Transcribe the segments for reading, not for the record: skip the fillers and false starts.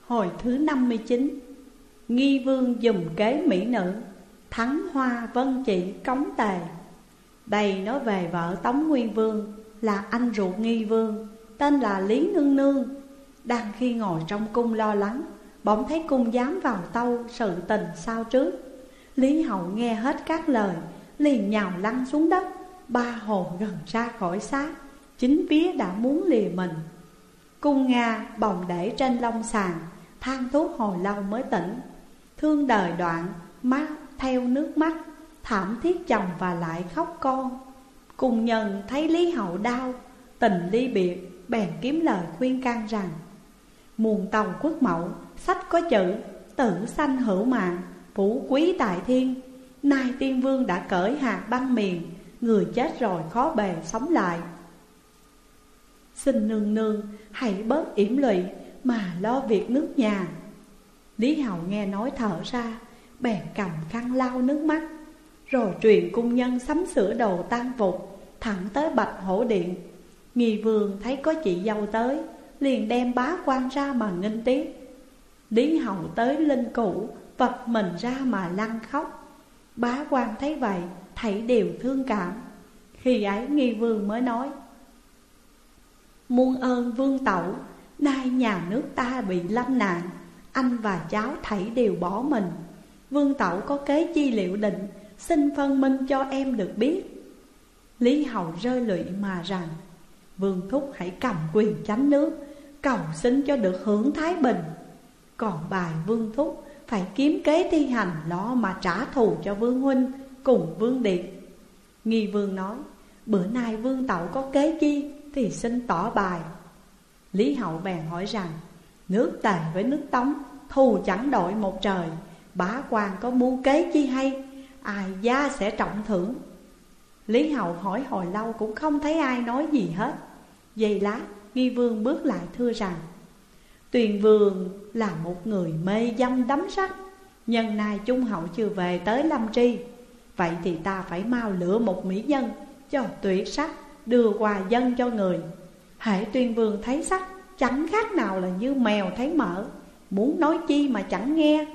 Hồi thứ 59. Nghi vương dùng kế mỹ nữ, thắng hoa vân chỉ cống tề. Đây nói về vợ Tống Nguyên Vương là anh ruột Nghi vương, tên là Lý Nương Nương. Đang khi ngồi trong cung lo lắng, bỗng thấy cung giám vào tâu sự tình sao trước. Lý hậu nghe hết các lời, liền nhào lăn xuống đất, ba hồn gần ra khỏi xác, chính vía đã muốn lìa mình. Cung Nga bồng để trên long sàn, than thuốc hồi lâu mới tỉnh. Thương đời đoạn, mắt theo nước mắt, thảm thiết chồng và lại khóc con. Cung nhân thấy Lý hậu đau, tình ly biệt, bèn kiếm lời khuyên can rằng: muôn tàu quốc mẫu, sách có chữ tử sanh hữu mạng, phú quý tại thiên. Nay tiên vương đã cởi hạt băng miền, người chết rồi khó bề sống lại. Xin nương nương hãy bớt yểm lụy mà lo việc nước nhà. Lý hậu nghe nói thở ra, bèn cầm khăn lau nước mắt, rồi truyền cung nhân sắm sửa đồ tang phục, thẳng tới Bạch Hổ Điện. Nghi vương thấy có chị dâu tới, liền đem bá quan ra mà nghênh tiếp. Lý hậu tới linh cữu, vật mình ra mà lăn khóc. Bá quan thấy vậy, thảy đều thương cảm. Khi ấy Nghi vương mới nói: muôn ơn vương tẩu, nay nhà nước ta bị lâm nạn, anh và cháu thảy đều bỏ mình. Vương tẩu có kế chi liệu định, xin phân minh cho em được biết. Lý hậu rơi lụy mà rằng: vương thúc hãy cầm quyền chánh nước, cầu xin cho được hưởng thái bình. Còn bài vương thúc phải kiếm kế thi hành, lo mà trả thù cho vương huynh cùng vương điện. Nghi vương nói: bữa nay vương tẩu có kế chi thì xin tỏ bài. Lý hậu bèn hỏi rằng: nước Tề với nước Tống thù chẳng đội một trời, bá quan có mưu kế chi hay, ai gia sẽ trọng thưởng. Lý hậu hỏi hồi lâu cũng không thấy ai nói gì hết. Giây lát Nghi vương bước lại thưa rằng: Tuyền vương là một người mê dâm đắm sắc, nhân nay Trung hậu chưa về tới Lâm Tri, vậy thì ta phải mau lựa một mỹ nhân cho tuyệt sắc, đưa qua dân cho người. Hễ Tuyên vương thấy sắc, chẳng khác nào là như mèo thấy mỡ, muốn nói chi mà chẳng nghe.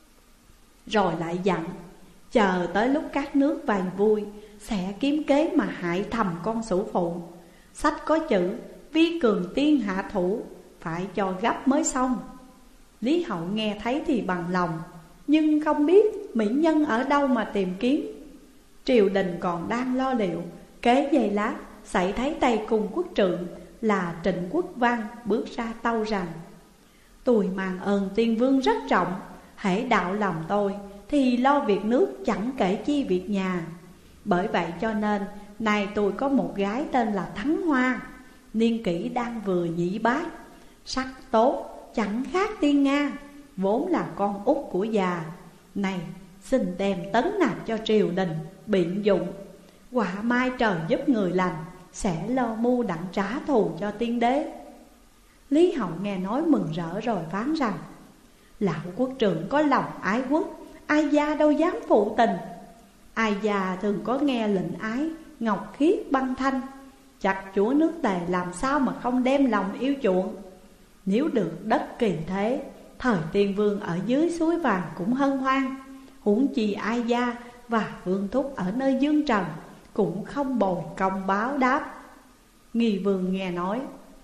Rồi lại dặn: chờ tới lúc các nước vàng vui, sẽ kiếm kế mà hại thầm con sủ phụ. Sách có chữ vi cường tiên hạ thủ, phải cho gấp mới xong. Lý hậu nghe thấy thì bằng lòng, nhưng không biết mỹ nhân ở đâu mà tìm kiếm. Triều đình còn đang lo liệu, kế giây lát xảy thấy tay cùng quốc trượng là Trịnh Quốc Văn bước ra tâu rằng: tôi mang ơn tiên vương rất trọng, hễ đạo lòng tôi thì lo việc nước chẳng kể chi việc nhà. Bởi vậy cho nên nay tôi có một gái tên là Thắng Hoa, niên kỷ đang vừa nhị bát, sắc tốt chẳng khác tiên Nga, vốn là con út của già. Này xin đem tấn nạp cho triều đình biện dụng, quả mai trời giúp người lành, sẽ lo mưu đặng trả thù cho tiên đế. Lý hậu nghe nói mừng rỡ rồi phán rằng: lão quốc trưởng có lòng ái quốc, ai gia đâu dám phụ tình. Ai già thường có nghe lệnh ái, ngọc khiết băng thanh, chặt chúa nước Tề làm sao mà không đem lòng yêu chuộng. Nếu được đất kỳ thế, thời tiên vương ở dưới suối vàng cũng hân hoan, huống chi ai gia và vương thúc ở nơi dương trần cũng không bồi công báo đáp. Nghi vương nghe nói,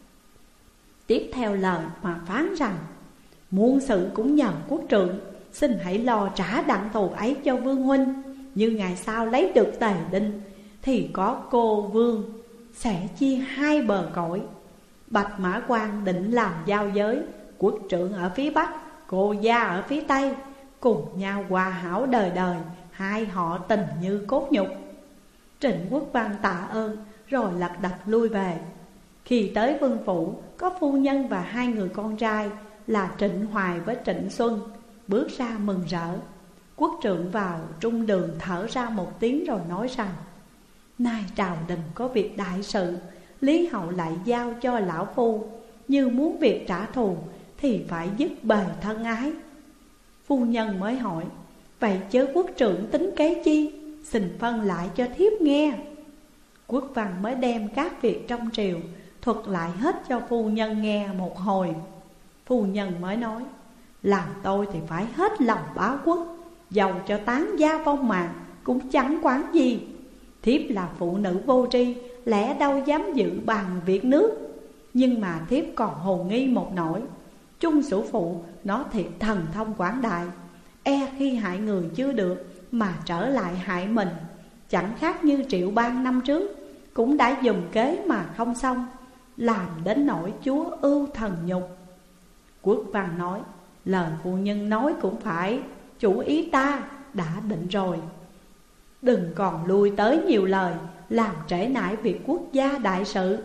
tiếp theo lời mà phán rằng: muôn sự cũng nhờ quốc trượng, xin hãy lo trả đặng thù ấy cho vương huynh. Như ngày sau lấy được Tề Đinh, thì có cô vương sẽ chia hai bờ cõi. Bạch Mã Quan định làm giao giới, quốc trượng ở phía Bắc, cô gia ở phía Tây, cùng nhau hòa hảo đời đời, hai họ tình như cốt nhục. Trịnh Quốc Văn tạ ơn rồi lật đật lui về. Khi tới vương phủ, có phu nhân và hai người con trai là Trịnh Hoài với Trịnh Xuân bước ra mừng rỡ. Quốc trượng vào trung đường thở ra một tiếng rồi nói rằng: nay triều đình có việc đại sự, Lý hậu lại giao cho lão phu, như muốn việc trả thù thì phải dứt bề thân ái. Phu nhân mới hỏi: vậy chớ quốc trượng tính kế chi, xin phân lại cho thiếp nghe. Quốc văn mới đem các việc trong triều thuật lại hết cho phu nhân nghe một hồi. Phu nhân mới nói: làm tôi thì phải hết lòng báo quốc, dầu cho tán gia vong mạng cũng chẳng quản gì. Thiếp là phụ nữ vô tri, lẽ đâu dám dự bàn việc nước. Nhưng mà thiếp còn hồ nghi một nỗi. Chung Sủ Phụ nó thiệt thần thông quảng đại, e khi hại người chưa được mà trở lại hại mình. Chẳng khác như Triệu Bang năm trước cũng đã dùng kế mà không xong, làm đến nỗi chúa ưu thần nhục. Quốc Văn nói: lời phu nhân nói cũng phải, chủ ý ta đã định rồi. Đừng còn lui tới nhiều lời, làm trễ nải việc quốc gia đại sự.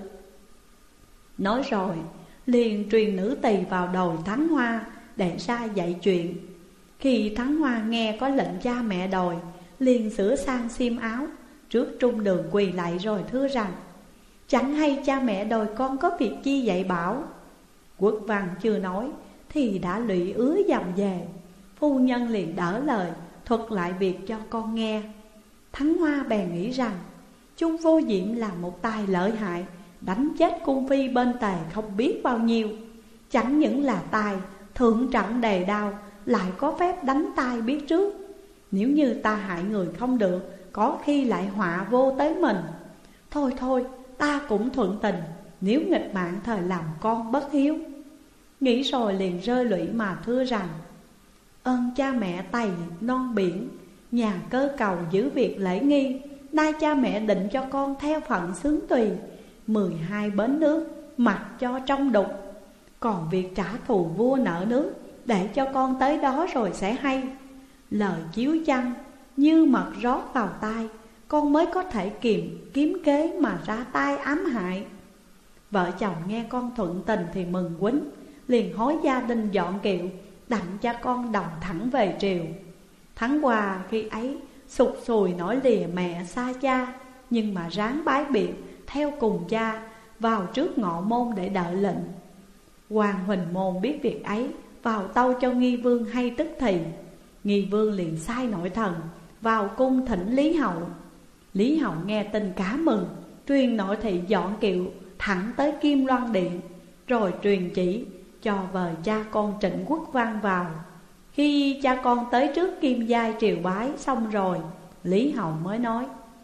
Nói rồi liền truyền nữ tỳ vào đồi Thắng Hoa để ra dạy chuyện. Khi Thắng Hoa nghe có lệnh cha mẹ đồi, liền sửa sang xiêm áo, trước trung đường quỳ lạy rồi thưa rằng: chẳng hay cha mẹ đồi con có việc chi dạy bảo. Quốc Văn chưa nói thì đã lụy ứa dầm về. Phu nhân liền đỡ lời, thuật lại việc cho con nghe. Thắng Hoa bèn nghĩ rằng Chung Vô Diệm là một tài lợi hại, đánh chết cung phi bên Tề không biết bao nhiêu. Chẳng những là tài thượng trận đề đao, lại có phép đánh tai biết trước. Nếu như ta hại người không được, có khi lại họa vô tới mình. Thôi thôi, ta cũng thuận tình, nếu nghịch mạng thời làm con bất hiếu. Nghĩ rồi liền rơi lụy mà thưa rằng: ơn cha mẹ Tày non biển, nhà cơ cầu giữ việc lễ nghi. Nay cha mẹ định cho con theo phận xướng tùy, 12 bến nước mặc cho trong đục. Còn việc trả thù vua nợ nước, để cho con tới đó rồi sẽ hay. Lời chiếu chăng như mật rót vào tai, con mới có thể kiếm kế mà ra tay ám hại. Vợ chồng nghe con thuận tình thì mừng quýnh, liền hối gia đình dọn kiệu, đặng cha con đồng thẳng về triều. Tháng qua khi ấy sụt sùi nổi lìa mẹ xa cha, nhưng mà ráng bái biệt theo cùng cha vào trước ngọ môn để đợi lệnh. Hoàng Huỳnh Môn biết việc ấy, vào tâu cho Nghi Vương hay tức thì. Nghi Vương liền sai nội thần vào cung thỉnh Lý Hậu. Lý Hậu nghe tin cả mừng, truyền nội thị dọn kiệu thẳng tới Kim Loan Điện, rồi truyền chỉ cho vời cha con Trịnh Quốc Văn vào. Khi cha con tới trước Kim Giai triều bái xong rồi, Lý Hậu mới nói: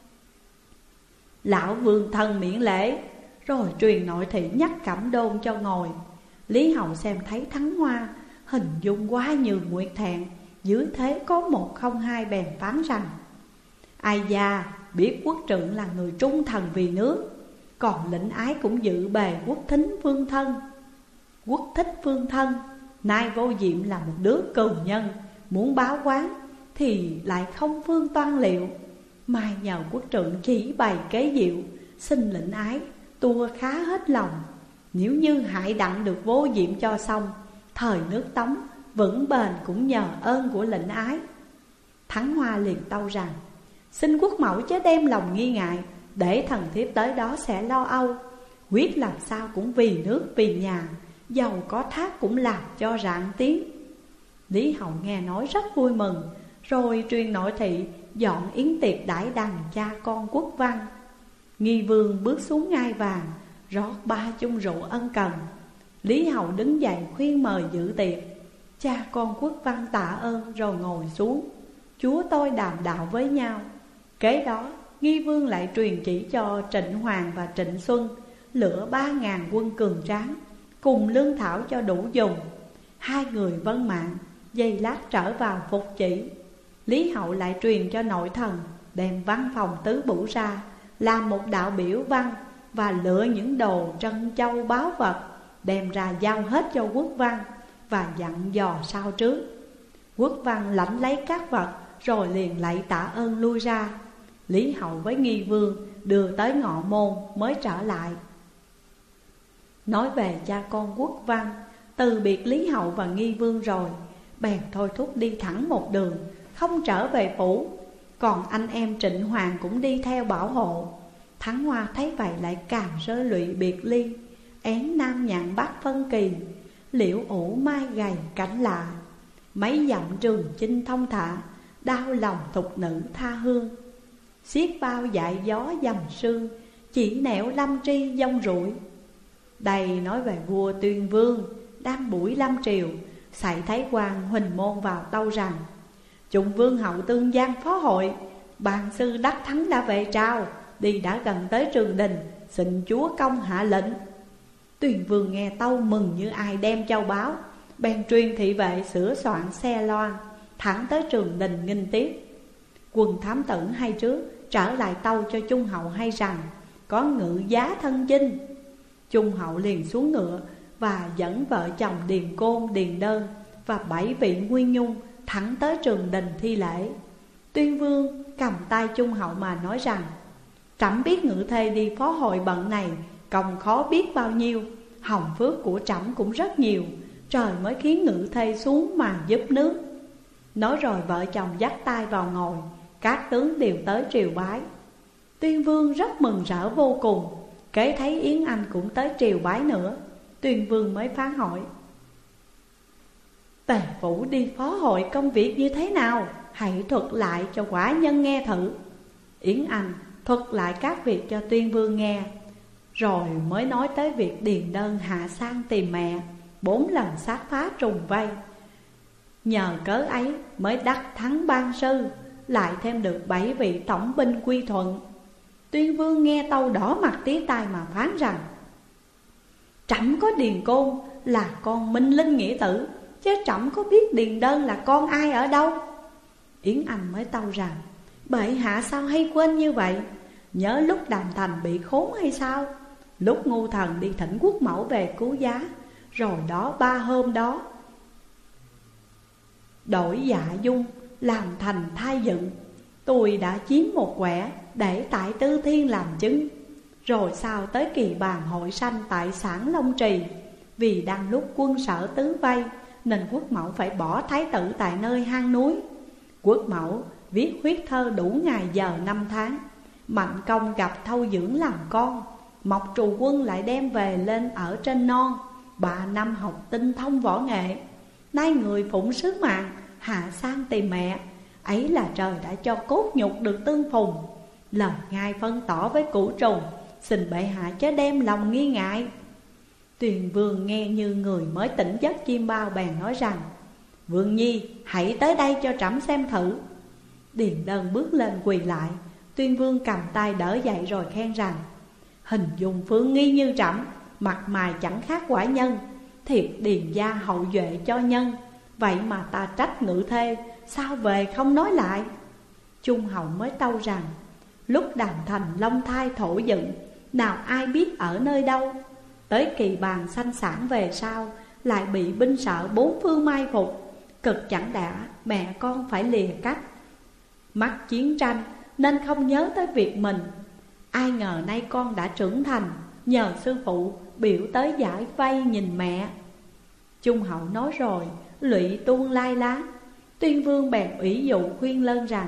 lão vương thân miễn lễ. Rồi truyền nội thị nhắc Cẩm Đôn cho ngồi. Lý Hậu xem thấy Thắng Hoa hình dung quá nhường nguyệt thẹn, dưới thế có 102 bèn phán rằng: ai gia biết quốc trượng là người trung thần vì nước, còn lĩnh ái cũng dự bề quốc thính phương thân. Quốc thích phương thân, nay Vô Diệm là một đứa cừu nhân, muốn báo quán thì lại không phương toan liệu. Mai nhờ quốc trượng chỉ bày kế diệu, xin lĩnh ái tua khá hết lòng. Nếu như hại đặng được Vô Diệm cho xong, thời nước Tống vững bền cũng nhờ ơn của lĩnh ái. Thắng Hoa liền tâu rằng: xin quốc mẫu chớ đem lòng nghi ngại, để thần thiếp tới đó sẽ lo âu. Quyết làm sao cũng vì nước vì nhà, dầu có thác cũng làm cho rạng tiếng. Lý Hậu nghe nói rất vui mừng, rồi truyền nội thị dọn yến tiệc đãi đằng cha con Quốc Văn. Nghi Vương bước xuống ngai vàng, rót 3 chung rượu ân cần. Lý Hậu đứng dậy khuyên mời dự tiệc. Cha con Quốc Văn tạ ơn rồi ngồi xuống, chúa tôi đàm đạo với nhau. Kế đó Nghi Vương lại truyền chỉ cho Trịnh Hoàng và Trịnh Xuân lựa 3.000 quân cường tráng, cùng lương thảo cho đủ dùng. 2 người vân mạng, giây lát trở vào phục chỉ. Lý Hậu lại truyền cho nội thần đem văn phòng tứ bửu ra, làm một đạo biểu văn và lựa những đồ trân châu báu vật, đem ra giao hết cho Quốc Văn và dặn dò sau trước. Quốc Văn lãnh lấy các vật rồi liền lạy tạ ơn lui ra. Lý Hậu với Nghi Vương đưa tới ngọ môn mới trở lại. Nói về cha con Quốc Văn, từ biệt Lý Hậu và Nghi Vương rồi, bèn thôi thúc đi thẳng một đường, không trở về phủ. Còn anh em Trịnh Hoàng cũng đi theo bảo hộ. Thắng Hoa thấy vậy lại càng rơi lụy biệt ly. Én Nam Nhạn Bắc phân kỳ, liễu ủ mai gầy cảnh lạ. Mấy dặm trường chinh thông thả, đau lòng thục nữ tha hương. Xiết bao dại gió dầm sương, chỉ nẻo lâm tri dông rủi. Đây nói về vua Tuyên Vương, đang buổi lâm triều, sải thấy quan Huỳnh Môn vào tâu rằng: Trung vương hậu tương giang phó hội, bàn sư đắc thắng đã về trao, đi đã gần tới trường đình, xin chúa công hạ lệnh. Tuyền vương nghe tâu mừng như ai đem châu báo, bèn truyền thị vệ sửa soạn xe loa, thẳng tới trường đình nghinh tiếp. Quân thám tử hay trước trở lại tâu cho Trung hậu hay rằng có ngự giá thân chinh. Trung hậu liền xuống ngựa và dẫn vợ chồng Điền Côn, Điền Đơn và 7 vị nguyên nhung thẳng tới trường đình thi lễ. Tuyên vương cầm tay Trung hậu mà nói rằng: Trẫm biết ngự thê đi phó hội bận này công khó biết bao nhiêu, hồng phước của trẫm cũng rất nhiều, trời mới khiến ngự thê xuống mà giúp nước. Nói rồi vợ chồng dắt tay vào ngồi, các tướng đều tới triều bái. Tuyên vương rất mừng rỡ vô cùng, kế thấy Yến Anh cũng tới triều bái nữa. Tuyên vương mới phán hỏi: Tề phủ đi phó hội công việc như thế nào? Hãy thuật lại cho quả nhân nghe thử. Yến Anh thuật lại các việc cho Tuyên vương nghe, rồi mới nói tới việc Điền Đơn hạ sang tìm mẹ, 4 lần sát phá trùng vây. Nhờ cớ ấy mới đắc thắng ban sư, lại thêm được 7 vị tổng binh quy thuận. Tuyên vương nghe tâu đỏ mặt tía tai mà phán rằng: Trẫm có Điền Côn là con minh linh nghĩa tử, chứ trẫm có biết Điền Đơn là con ai ở đâu. Yến Anh mới tâu rằng: Bệ hạ sao hay quên như vậy? Nhớ lúc Đàm Thành bị khốn hay sao? Lúc Ngu Thần đi thỉnh quốc mẫu về cứu giá, rồi đó 3 hôm đó đổi dạ dung làm thành thai dựng, tôi đã chiếm một quẻ để tại Tư Thiên làm chứng. Rồi sau tới kỳ bàn hội sanh tại Sản Long Trì, vì đang lúc quân sở tứ vây, nên quốc mẫu phải bỏ thái tử tại nơi hang núi. Quốc mẫu viết huyết thơ đủ ngày giờ 5 tháng. Mạnh công gặp thâu dưỡng làm con, Mộc Trù Quân lại đem về lên ở trên non. 3 năm học tinh thông võ nghệ, nay người phụng sứ mạng hạ sang tìm mẹ. Ấy là trời đã cho cốt nhục được tương phùng. Lời ngài phân tỏ với cửu trùng, xin bệ hạ chớ đem lòng nghi ngại. Tuyền vương nghe như người mới tỉnh giấc chim bao, bèn nói rằng: Vương nhi hãy tới đây cho trẫm xem thử. Điền Đơn bước lên quỳ lại. Tuyên vương cầm tay đỡ dậy rồi khen rằng: Hình dung phương nghi như trẫm, mặt mày chẳng khác quả nhân, thiệt điền gia hậu duệ cho nhân. Vậy mà ta trách ngự thê, sao về không nói lại? Trung hậu mới tâu rằng: Lúc Đàm Thành long thai thổ dựng, nào ai biết ở nơi đâu. Tới kỳ bàn sanh sản về sau, lại bị binh sợ 4 phương mai phục. Cực chẳng đã, mẹ con phải lìa cách. Mắc chiến tranh nên không nhớ tới việc mình. Ai ngờ nay con đã trưởng thành, nhờ sư phụ biểu tới giải vây nhìn mẹ. Trung hậu nói rồi lụy tuôn lai lá. Tuyên vương bèn ủy dụ khuyên lơn rằng: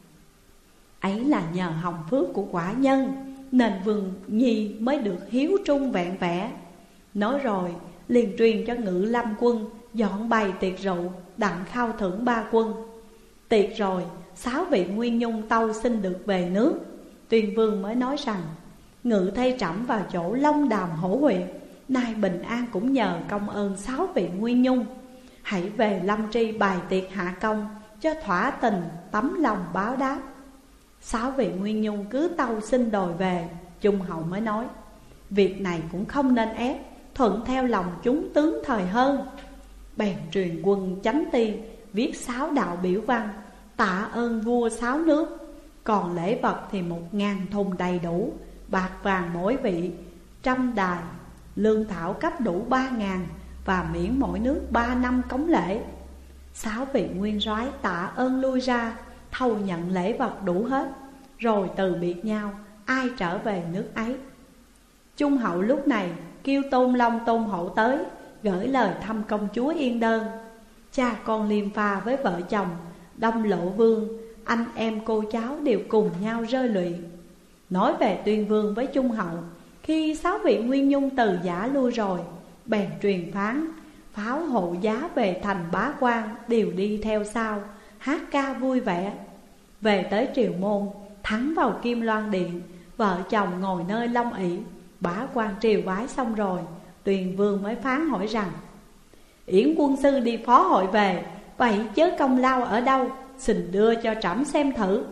Ấy là nhờ hồng phước của quả nhân, nên vương nhi mới được hiếu trung vẹn vẽ. Nói rồi liền truyền cho Ngự Lâm quân dọn bày tiệc rượu, đặng khao thưởng 3 quân. Tiệc rồi 6 vị nguyên nhung tâu xin được về nước. Tuyên vương mới nói rằng: Ngự thê trẫm vào chỗ Long Đàm Hổ huyện, nay bình an cũng nhờ công ơn 6 vị nguyên nhung. Hãy về Lâm Tri bài tiệc hạ công, cho thỏa tình tấm lòng báo đáp. 6 vị nguyên nhung cứ tâu xin đòi về. Trung hậu mới nói: Việc này cũng không nên ép, thuận theo lòng chúng tướng thời hơn. Bèn truyền quân chánh ti viết 6 đạo biểu văn tạ ơn vua 6 nước. Còn lễ vật thì 1000 thùng đầy đủ, bạc vàng mỗi vị 100 đài, lương thảo cấp đủ 3000, và miễn mỗi nước 3 năm cống lễ. 6 vị nguyên soái tạ ơn lui ra, thâu nhận lễ vật đủ hết, rồi từ biệt nhau, ai trở về nước ấy. Trung hậu lúc này kêu Tôn Long Tôn Hậu tới, gửi lời thăm công chúa Yên Đơn. Cha con Liêm Pha với vợ chồng Đông Lộ Vương, anh em cô cháu đều cùng nhau rơi lụy. Nói về Tuyên vương với Trung hậu, khi 6 vị nguyên nhung từ giả lui rồi, bèn truyền phán pháo hộ giá về thành Bá Quan đều đi theo sau, hát ca vui vẻ. Về tới Triều Môn, thắng vào Kim Loan Điện, vợ chồng ngồi nơi long ỷ. Bá Quan triều bái xong rồi, Tuyền vương mới phán hỏi rằng: Yến quân sư đi phó hội về, vậy chớ công lao ở đâu, xin đưa cho trẫm xem thử.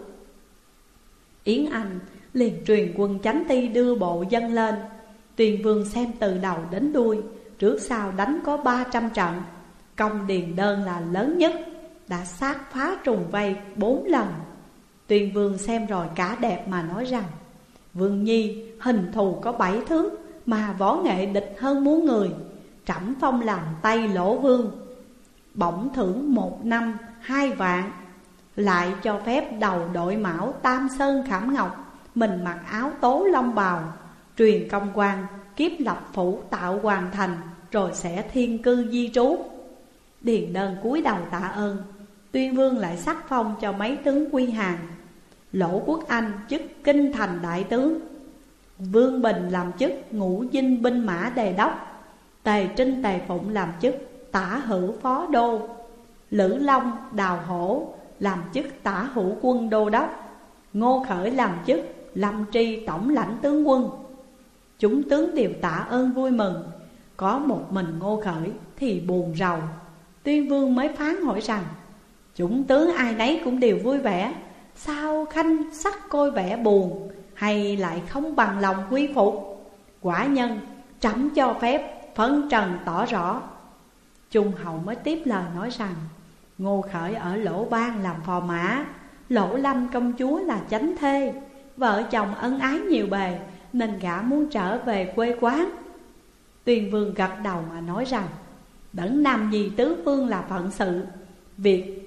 Yến Anh liền truyền quân chánh ti đưa bộ dâng lên. Tuyền Vương xem từ đầu đến đuôi, trước sau đánh có 300 trận. Công Điền Đơn là lớn nhất, đã sát phá trùng vây 4 lần. Tuyền Vương xem rồi cả đẹp mà nói rằng: Vương Nhi hình thù có 7 thước, mà võ nghệ địch hơn muôn người. Trẫm phong làm Tây Lỗ Vương, bổng thưởng 1 năm 2 vạn. Lại cho phép đầu đội mão Tam Sơn Khảm Ngọc, mình mặc áo tố long bào, truyền công quan, kiếp lập phủ tạo hoàn thành, rồi sẽ thiên cư di trú. Điền Đơn cúi đầu tạ ơn. Tuyên Vương lại sắc phong cho mấy tướng quy hàng. Lỗ Quốc Anh chức kinh thành đại tướng, Vương Bình làm chức ngũ dinh binh mã đề đốc, Tề Trinh Tề Phụng làm chức tả hữu phó đô, Lữ Long Đào Hổ làm chức tả hữu quân đô đốc, Ngô Khởi làm chức Lâm Tri tổng lãnh tướng quân. Chúng tướng đều tạ ơn vui mừng, có một mình Ngô Khởi thì buồn rầu. Tuyên Vương mới phán hỏi rằng: chúng tướng ai nấy cũng đều vui vẻ, sao khanh sắc côi vẻ buồn, hay lại không bằng lòng quy phục? Quả nhân trẫm cho phép phân trần tỏ rõ. Trung hậu mới tiếp lời nói rằng: Ngô Khởi ở Lỗ Bang làm phò mã, Lỗ Lâm công chúa là chánh thê, vợ chồng ân ái nhiều bề, nên gã muốn trở về quê quán. Tuyền Vương gật đầu mà nói rằng: đấng nam nhi tứ phương là phận sự, việc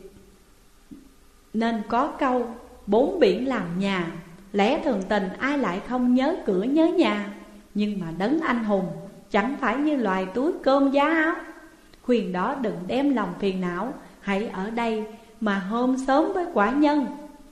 nên có câu 4 biển làm nhà. Lẽ thường tình ai lại không nhớ cửa nhớ nhà, nhưng mà đấng anh hùng chẳng phải như loài túi cơm giá áo. Khuyên đó đừng đem lòng phiền não, hãy ở đây mà hôm sớm với quả nhân.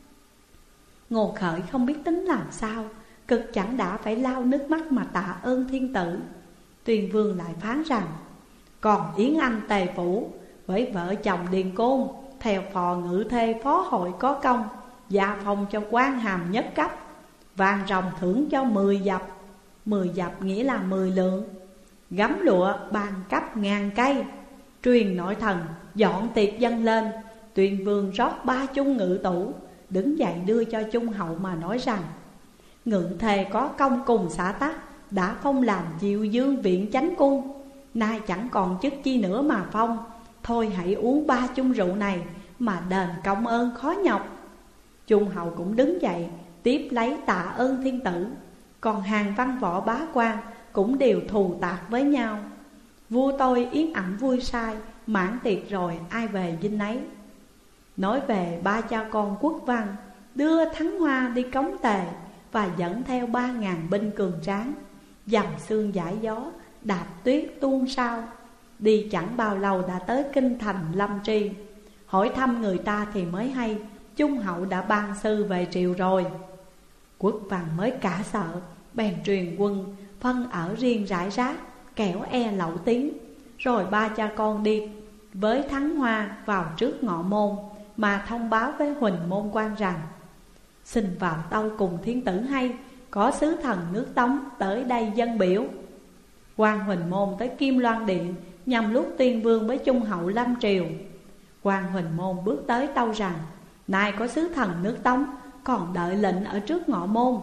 Ngô Khởi không biết tính làm sao, cực chẳng đã phải lau nước mắt mà tạ ơn thiên tử. Tuyền Vương lại phán rằng: còn Yến Anh Tề Phủ với vợ chồng Điền Côn theo phò ngự thê phó hội có công, gia phong cho quan hàm nhất cấp, vàng rồng thưởng cho 10 dặm. 10 dặm nghĩa là 10 lượng. Gấm lụa ban cấp 1000 cây. Truyền nội thần dọn tiệc dâng lên. Tuyền Vương rót 3 chung ngự tủ, đứng dậy đưa cho Trung hậu mà nói rằng: ngự thề có công cùng xã tắc, đã phong làm Diệu Dương viện chánh cung, nay chẳng còn chức chi nữa mà phong. Thôi hãy uống 3 chung rượu này mà đền công ơn khó nhọc. Trung hậu cũng đứng dậy tiếp lấy tạ ơn thiên tử. Còn hàng văn võ bá quan cũng đều thù tạc với nhau. Vua tôi yến ẩm vui sai, mãn tiệc rồi ai về dinh ấy. Nói về 3 cha con Quốc Văn đưa Thắng Hoa đi cống Tề, và dẫn theo 3000 binh cường tráng, dầm sương giải gió, đạp tuyết tuôn sao. Đi chẳng bao lâu đã tới kinh thành Lâm Tri. Hỏi thăm người ta thì mới hay Trung hậu đã ban sư về triều rồi. Quốc Văn mới cả sợ, bèn truyền quân phân ở riêng rải rác, kẻo e lậu tiếng. Rồi 3 cha con đi với Thắng Hoa vào trước ngọ môn, mà thông báo với Huỳnh môn quan rằng: xin vào tâu cùng thiên tử hay, có sứ thần nước Tống tới đây dân biểu. Quan Huỳnh môn tới Kim Loan Điện, nhằm lúc Tuyên Vương với Trung hậu lâm triều. Quan Huỳnh môn bước tới tâu rằng: nay có sứ thần nước Tống, còn đợi lệnh ở trước ngọ môn.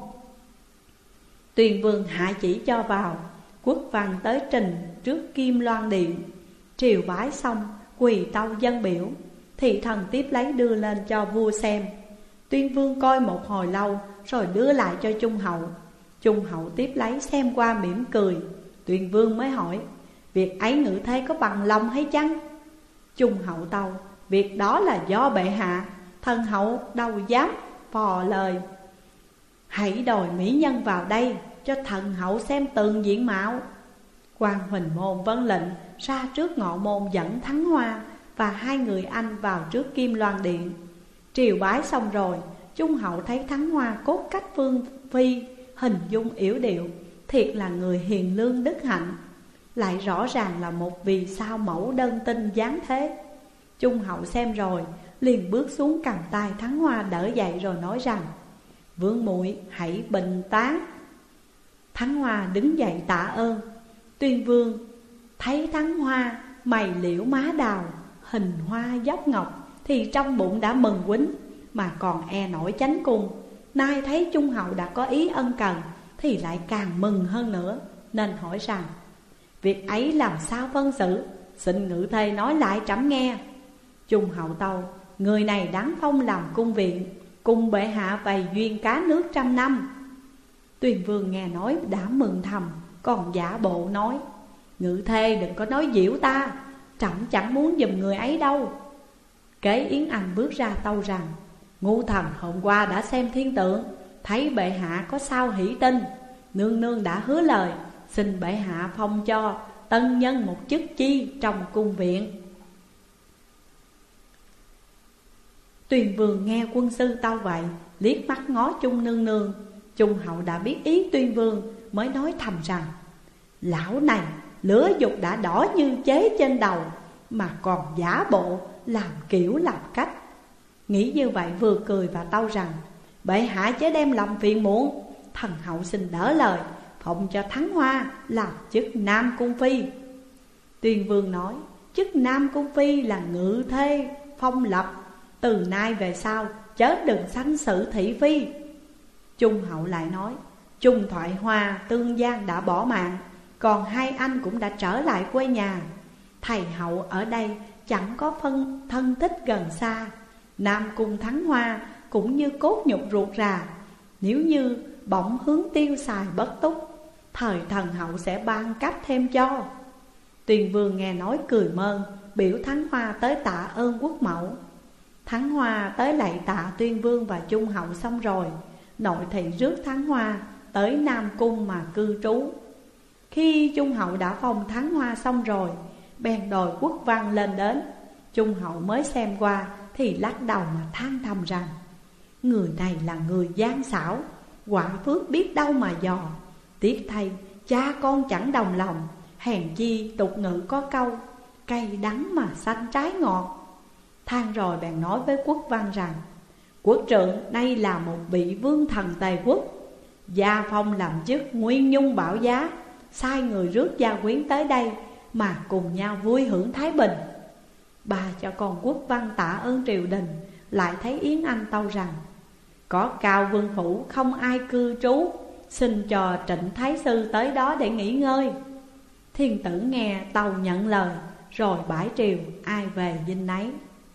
Tuyên Vương hạ chỉ cho vào. Quốc Văn tới trình trước Kim Loan Điện, triều bái xong quỳ tâu dân biểu. Thị thần tiếp lấy đưa lên cho vua xem. Tuyên Vương coi một hồi lâu, rồi đưa lại cho Trung hậu. Trung hậu tiếp lấy xem qua mỉm cười. Tuyên Vương mới hỏi: việc ấy ngự thế có bằng lòng hay chăng? Trung hậu tâu: việc đó là do bệ hạ, thần hậu đâu dám phò lời. Hãy đòi mỹ nhân vào đây, cho thần hậu xem tường diện mạo. Quan Huỳnh môn vâng lệnh, ra trước ngọ môn dẫn Thắng Hoa và 2 người anh vào trước Kim Loan Điện. Triều bái xong rồi, Trung hậu thấy Thắng Hoa cốt cách vương phi, hình dung yểu điệu, thiệt là người hiền lương đức hạnh, lại rõ ràng là một vì sao mẫu đơn tinh dáng thế. Trung hậu xem rồi liền bước xuống cầm tay Thắng Hoa đỡ dậy rồi nói rằng: vương muội hãy bình tán. Thắng Hoa đứng dậy tạ ơn. Tuyên Vương thấy Thắng Hoa mày liễu má đào, hình hoa dốc ngọc, thì trong bụng đã mừng quýnh, mà còn e nổi chánh cung. Nay thấy Trung hậu đã có ý ân cần, thì lại càng mừng hơn nữa, nên hỏi rằng: việc ấy làm sao phân xử, xin ngự thê nói lại trẫm nghe. Trung hậu tâu: người này đáng phong làm cung viện, cùng bệ hạ vầy duyên cá nước 100 năm. Tuyền vương nghe nói đã mừng thầm, còn giả bộ nói: ngự thê đừng có nói giễu ta, trẫm chẳng muốn giùm người ấy đâu. Kế Yến Anh bước ra tâu rằng: ngu thần hôm qua đã xem thiên tượng, thấy bệ hạ có sao hỷ tin. Nương nương đã hứa lời, xin bệ hạ phong cho tân nhân một chức chi trong cung viện. Tuyền vương nghe quân sư tâu vậy, liếc mắt ngó Trung nương nương. Trung hậu đã biết ý Tuyền vương, mới nói thầm rằng: lão này lửa dục đã đỏ như chế trên đầu, mà còn giả bộ làm kiểu làm cách. Nghĩ như vậy vừa cười và tâu rằng: bệ hạ chớ đem lòng phiền muộn, thần hậu xin đỡ lời, phong cho Thắng Hoa làm chức Nam Cung Phi. Tuyền vương nói: chức Nam Cung Phi là ngự thê phong lập, từ nay về sau chớ đừng sanh sự thị phi. Trung hậu lại nói: Trung Thoại Hoa Tương Giang đã bỏ mạng, còn hai anh cũng đã trở lại quê nhà. Thầy hậu ở đây chẳng có thân thích gần xa, Nam Cung Thắng Hoa cũng như cốt nhục ruột rà. Nếu như bỗng hướng tiêu xài bất túc, thời thần hậu sẽ ban cấp thêm cho. Tuyền vương nghe nói cười mơn, biểu Thắng Hoa tới tạ ơn quốc mẫu. Thắng Hoa tới lạy tạ Tuyên vương và Trung hậu xong rồi, nội thị rước Thắng Hoa tới Nam Cung mà cư trú. Khi Trung hậu đã phong Thắng Hoa xong rồi, bèn đòi quốc văn lên đến. Trung hậu mới xem qua thì lắc đầu mà than thầm rằng: người này là người gian xảo, quả phước biết đâu mà dò. Tiếc thay cha con chẳng đồng lòng, hèn chi tục ngữ có câu cây đắng mà xanh trái ngọt. Than rồi bèn nói với quốc văn rằng: quốc trượng đây là một vị vương thần Tề quốc, gia phong làm chức Nguyên Nhung Bảo Giá, sai người rước gia quyến tới đây mà cùng nhau vui hưởng thái bình. Bà cho con quốc văn tạ ơn triều đình, lại thấy Yến Anh tâu rằng: có Cao Vương phủ không ai cư trú, xin cho Trịnh Thái sư tới đó để nghỉ ngơi. Thiên tử nghe tâu nhận lời, rồi bãi triều ai về dinh nấy.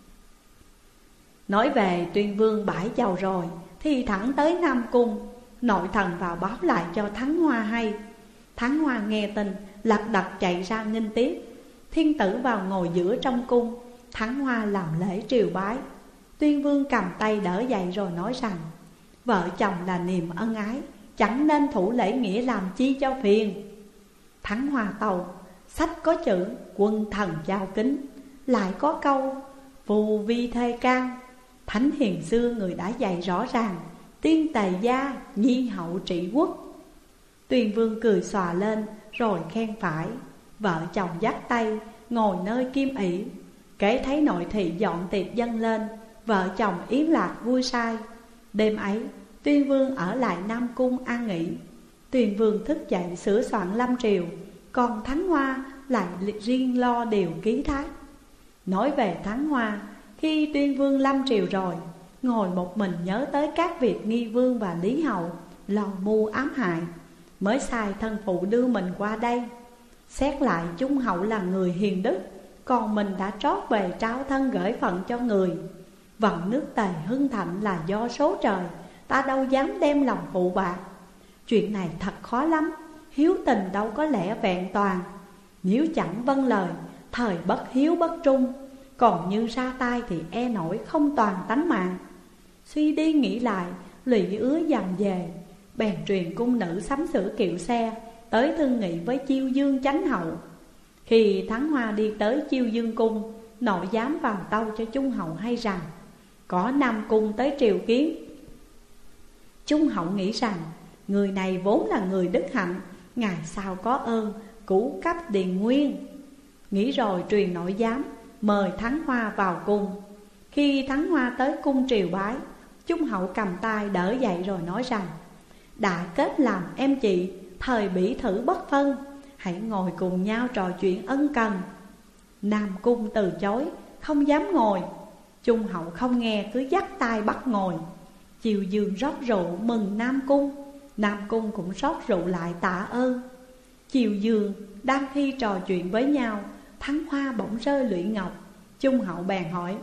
Nói về Tuyên vương bãi chầu rồi, thì thẳng tới Nam Cung. Nội thần vào báo lại cho Thắng Hoa hay. Thắng Hoa nghe tin, lật đật chạy ra nghênh tiếp. Thiên tử vào ngồi giữa trong cung, Thắng Hoa làm lễ triều bái. Tuyên vương cầm tay đỡ dậy rồi nói rằng: vợ chồng là niềm ân ái, chẳng nên thủ lễ nghĩa làm chi cho phiền. Thắng Hoa tâu: sách có chữ quân thần giao kính, lại có câu phù vi thê can. Thánh hiền xưa người đã dạy rõ ràng, tiên tề gia nhi hậu trị quốc. Tuyên vương cười xòa lên rồi khen phải. Vợ chồng dắt tay ngồi nơi kim ỷ. Kể thấy nội thị dọn tiệc dâng lên, vợ chồng yến lạc vui say. Đêm ấy Tuyên vương ở lại Nam Cung an nghỉ. Tuyên vương thức dậy sửa soạn lâm triều, còn Thắng Hoa lại riêng lo điều ký thác. Nói về Thắng Hoa, khi Tuyên vương lâm triều rồi, ngồi một mình nhớ tới các việc Nghi vương và Lý hậu lò mưu ám hại, mới sai thân phụ đưa mình qua đây. Xét lại Trung hậu là người hiền đức, còn mình đã trót về trao thân gửi phận cho người. Vận nước Tề hưng thịnh là do số trời, ta đâu dám đem lòng phụ bạc. Chuyện này thật khó lắm, hiếu tình đâu có lẽ vẹn toàn. Nếu chẳng vâng lời, thời bất hiếu bất trung, còn như ra tay thì e nổi không toàn tánh mạng. Suy đi nghĩ lại, lụy ứa dầm về, bèn truyền cung nữ sắm sửa kiệu xe tới thương nghị với Chiêu Dương chánh hậu. Khi Thắng Hoa đi tới Chiêu Dương cung, nội giám vào tâu cho Trung hậu hay rằng có Nam Cung tới triều kiến. Trung hậu nghĩ rằng người này vốn là người đức hạnh, ngày sau có ơn cũ cấp điền nguyên. Nghĩ rồi truyền nội giám mời Thắng Hoa vào cung. Khi Thắng Hoa tới cung triều bái, Trung hậu cầm tay đỡ dậy rồi nói rằng: đã kết làm em chị, thời bỉ thử bất phân, hãy ngồi cùng nhau trò chuyện ân cần. Nam Cung từ chối, không dám ngồi. Trung hậu không nghe, cứ dắt tay bắt ngồi. Chiều Dương rót rượu mừng Nam Cung, Nam Cung cũng rót rượu lại tạ ơn. Chiều Dương đang khi trò chuyện với nhau, Thắng Hoa bỗng rơi lụy ngọc. Trung hậu bèn hỏi: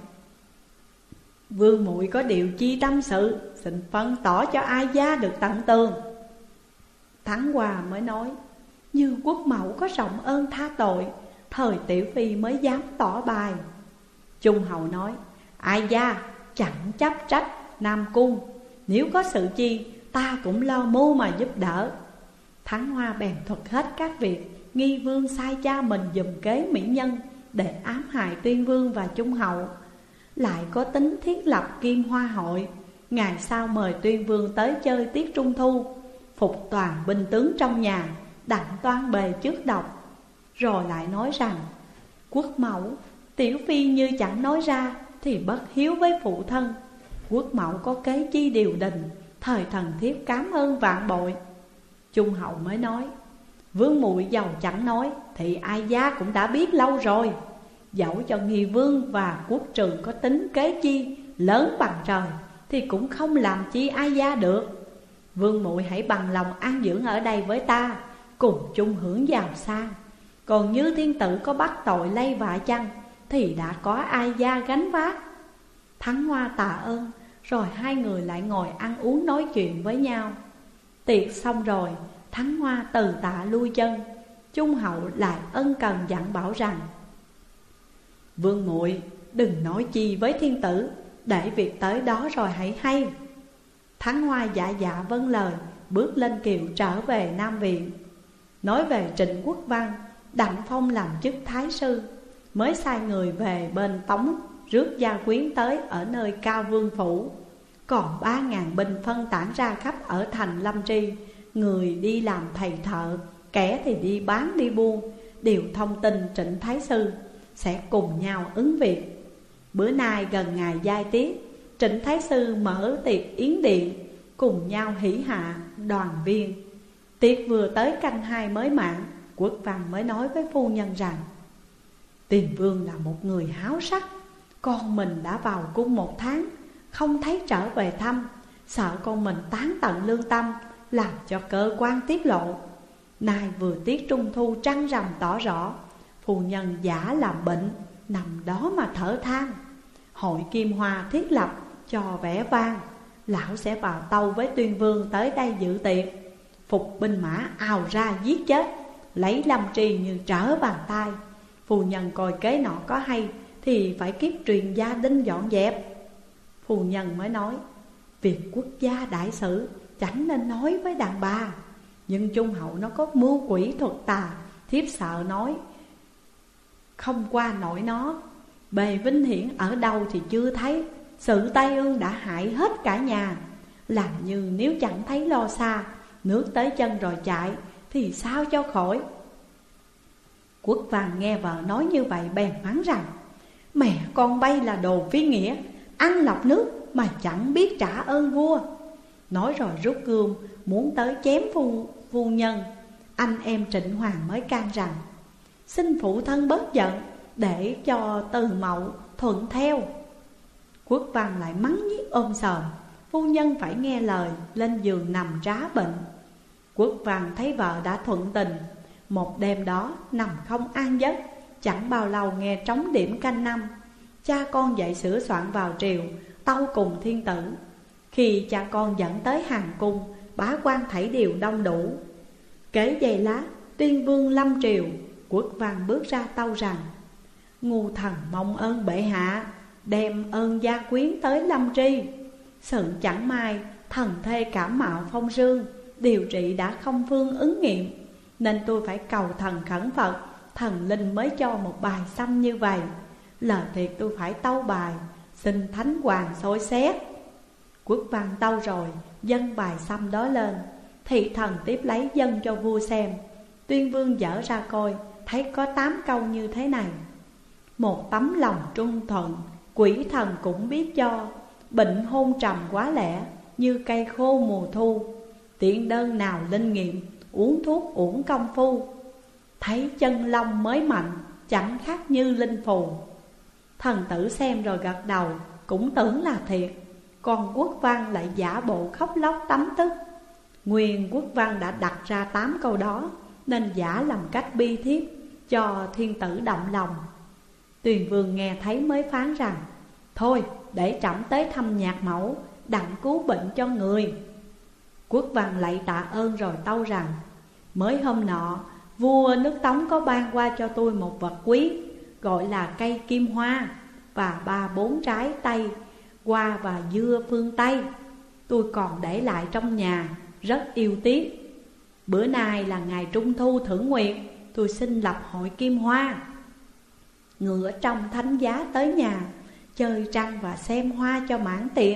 Vương muội có điều chi tâm sự, xin phân tỏ cho ai gia được tận tường. Thắng Hoa mới nói: Như quốc mẫu có rộng ơn tha tội, thời tiểu phi mới dám tỏ bài. Trung hậu nói: Ai gia chẳng chấp trách Nam Cung, nếu có sự chi ta cũng lo mưu mà giúp đỡ. Thắng Hoa bèn thuật hết các việc nghi vương sai cha mình dùm kế mỹ nhân để ám hại Tuyên Vương và Trung hậu, lại có tính thiết lập Kim Hoa hội, ngày sau mời Tuyên Vương tới chơi tiết trung thu, phục toàn binh tướng trong nhà, đặng toan bề trước độc. Rồi lại nói rằng: Quốc mẫu, tiểu phi như chẳng nói ra thì bất hiếu với phụ thân. Quốc mẫu có kế chi điều đình, thời thần thiếp cảm ơn vạn bội. Trung hậu mới nói: Vương muội giàu chẳng nói thì ai gia cũng đã biết lâu rồi. Dẫu cho nghi vương và quốc trường có tính kế chi lớn bằng trời thì cũng không làm chi ai gia được. Vương muội hãy bằng lòng an dưỡng ở đây với ta, cùng chung hưởng giàu sang. Còn như thiên tử có bắt tội lây vạ chăng thì đã có ai gia gánh vác. Thắng Hoa tạ ơn, rồi hai người lại ngồi ăn uống nói chuyện với nhau. Tiệc xong rồi, Thắng Hoa từ tạ lui chân. Trung hậu lại ân cần dặn bảo rằng: Vương muội đừng nói chi với thiên tử, để việc tới đó rồi hãy hay. Thắng Hoa dạ dạ vâng lời, bước lên kiệu trở về Nam Viện. Nói về Trịnh Quốc Văn, đặng phong làm chức thái sư, mới sai người về bên Tống rước gia quyến tới ở nơi Cao Vương Phủ. Còn 3.000 binh phân tán ra khắp ở thành Lâm Tri, người đi làm thầy thợ, kẻ thì đi bán đi buôn, đều thông tin Trịnh Thái Sư sẽ cùng nhau ứng việc. Bữa nay gần ngày giai tiết, Trịnh Thái Sư mở tiệc yến điện, cùng nhau hỉ hạ đoàn viên. Tiệc vừa tới canh 2 mới mãn, Quốc Văn mới nói với phu nhân rằng: Tiền Vương là một người háo sắc, con mình đã vào cung 1 tháng, không thấy trở về thăm, sợ con mình tán tận lương tâm, làm cho cơ quan tiết lộ. Nay vừa tiết trung thu trăng rằm tỏ rõ, phu nhân giả làm bệnh, nằm đó mà thở than. Hội Kim Hoa thiết lập cho vẻ vang, lão sẽ vào tâu với Tuyên Vương tới đây dự tiệc. Phục binh mã ào ra giết chết, lấy Lâm Tri như trở bàn tay. Phu nhân coi kế nọ có hay thì phải kiếp truyền gia đình dọn dẹp. Phu nhân mới nói: Việc quốc gia đại sự chẳng nên nói với đàn bà, nhưng Trung hậu nó có mưu quỷ thuật tà, thiếp sợ nói không qua nổi nó. Bề vinh hiển ở đâu thì chưa thấy, sự tai ương đã hại hết cả nhà. Làm như nếu chẳng thấy lo xa, nước tới chân rồi chạy thì sao cho khỏi. Quốc Văn nghe vợ nói như vậy bèn mắng rằng: Mẹ con bay là đồ phi nghĩa, ăn lọc nước mà chẳng biết trả ơn vua. Nói rồi rút gươm muốn tới chém phu nhân. Anh em Trịnh Hoàng mới can rằng: Xin phụ thân bớt giận, để cho Từ Mậu thuận theo. Quốc Văn lại mắng nhiếc ôm sòm, phu nhân phải nghe lời, lên giường nằm trá bệnh. Quốc Văn thấy vợ đã thuận tình, một đêm đó nằm không an giấc. Chẳng bao lâu nghe trống điểm canh 5, cha con dậy sửa soạn vào triều, tâu cùng thiên tử. Khi cha con dẫn tới hàng cung, bá quan thảy đều đông đủ. Kể giây lát, Tuyên Vương lâm triều. Quốc Văn bước ra tâu rằng: Ngu thần mong ơn bệ hạ, đem ơn gia quyến tới Lâm Tri. Sự chẳng may, thần thê cảm mạo phong sương, điều trị đã không phương ứng nghiệm, nên tôi phải cầu thần khẩn Phật, thần linh mới cho một bài xăm như vậy. Lời thiệt tôi phải tâu bài, xin thánh hoàng soi xét. Quốc Văn tâu rồi, dâng bài xăm đó lên. Thị thần tiếp lấy dâng cho vua xem. Tuyên Vương dở ra coi, thấy có 8 câu như thế này: Một tấm lòng trung thuận, quỷ thần cũng biết cho. Bệnh hôn trầm quá lẻ, như cây khô mùa thu. Tiện đơn nào linh nghiệm, uống thuốc uổng công phu. Thấy chân long mới mạnh, chẳng khác như linh phù. Thần tử xem rồi gật đầu, cũng tưởng là thiệt. Còn Quốc Văn lại giả bộ khóc lóc tấm tức. Nguyên Quốc Văn đã đặt ra 8 câu đó, nên giả làm cách bi thiếp cho thiên tử động lòng. Tuyền Vương nghe thấy mới phán rằng: thôi để trẫm tới thăm nhạc mẫu, đặng cứu bệnh cho người. Quốc Văn lạy tạ ơn rồi tâu rằng: mới hôm nọ vua nước Tống có ban qua cho tôi một vật quý, gọi là cây kim hoa và 3-4 trái tây, hoa và dưa phương Tây. Tôi còn để lại trong nhà, rất yêu tiếc. Bữa nay là ngày Trung Thu Thưởng Nguyệt, tôi xin lập hội kim hoa. Ngựa trong thánh giá tới nhà, chơi trăng và xem hoa cho mãn tiệc.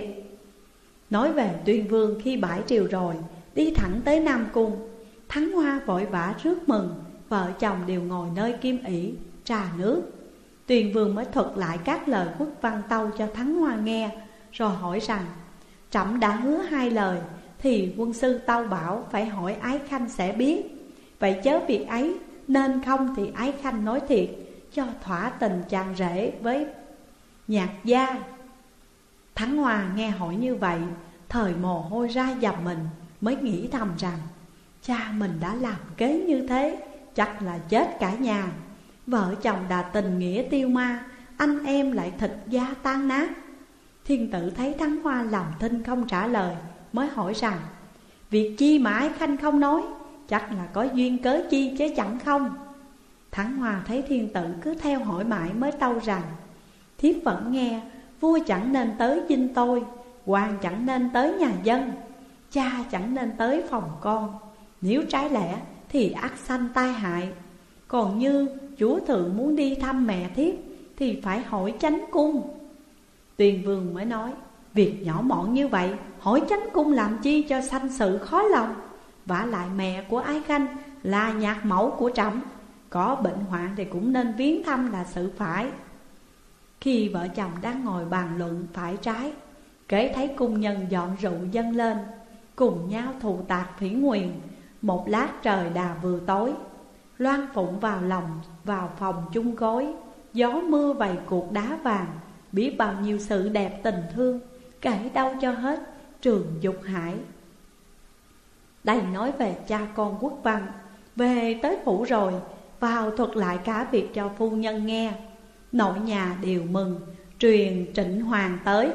Nói về Tuyên Vương khi bãi triều rồi, đi thẳng tới Nam Cung. Thắng Hoa vội vã rước mừng, vợ chồng đều ngồi nơi kim ỷ, trà nước. Tuyền Vương mới thuật lại các lời Quốc Văn tâu cho Thắng Hoa nghe, rồi hỏi rằng: trẫm đã hứa 2 lời, thì quân sư tâu bảo phải hỏi Ái Khanh sẽ biết. Vậy chớ việc ấy, nên không thì Ái Khanh nói thiệt, cho thỏa tình chàng rể với nhạc gia. Thắng Hoa nghe hỏi như vậy, thời mồ hôi ra dầm mình, mới nghĩ thầm rằng: cha mình đã làm kế như thế, chắc là chết cả nhà. Vợ chồng đã tình nghĩa tiêu ma, anh em lại thịt da tan nát. Thiên tử thấy Thắng Hoa làm thinh không trả lời, mới hỏi rằng: việc chi mà Ái Khanh không nói, chắc là có duyên cớ chi chứ chẳng không. Thắng Hoa thấy thiên tử cứ theo hỏi mãi, mới tâu rằng: thiếp vẫn nghe, vua chẳng nên tới dinh tôi, quan chẳng nên tới nhà dân, cha chẳng nên tới phòng con. Nếu trái lẽ thì ắt sanh tai hại. Còn như chúa thượng muốn đi thăm mẹ thiếp, thì phải hỏi chánh cung. Tuyền Vương mới nói: việc nhỏ mọn như vậy, hỏi chánh cung làm chi cho sanh sự khó lòng. Vả lại mẹ của Ái Khanh là nhạc mẫu của trẫm, có bệnh hoạn thì cũng nên viếng thăm là sự phải. Khi vợ chồng đang ngồi bàn luận phải trái, kể thấy cung nhân dọn rượu dâng lên, cùng nhau thù tạc phỉ nguyền. Một lát trời đà vừa tối, Loan Phụng vào phòng chung gối. Gió mưa vầy cuộc đá vàng, biết bao nhiêu sự đẹp tình thương, kể đâu cho hết Trường Dục Hải. Đây nói về cha con Quốc Văn. Về tới phủ rồi, vào thuật lại cả việc cho phu nhân nghe. Nội nhà đều mừng, truyền Trịnh Hoàng tới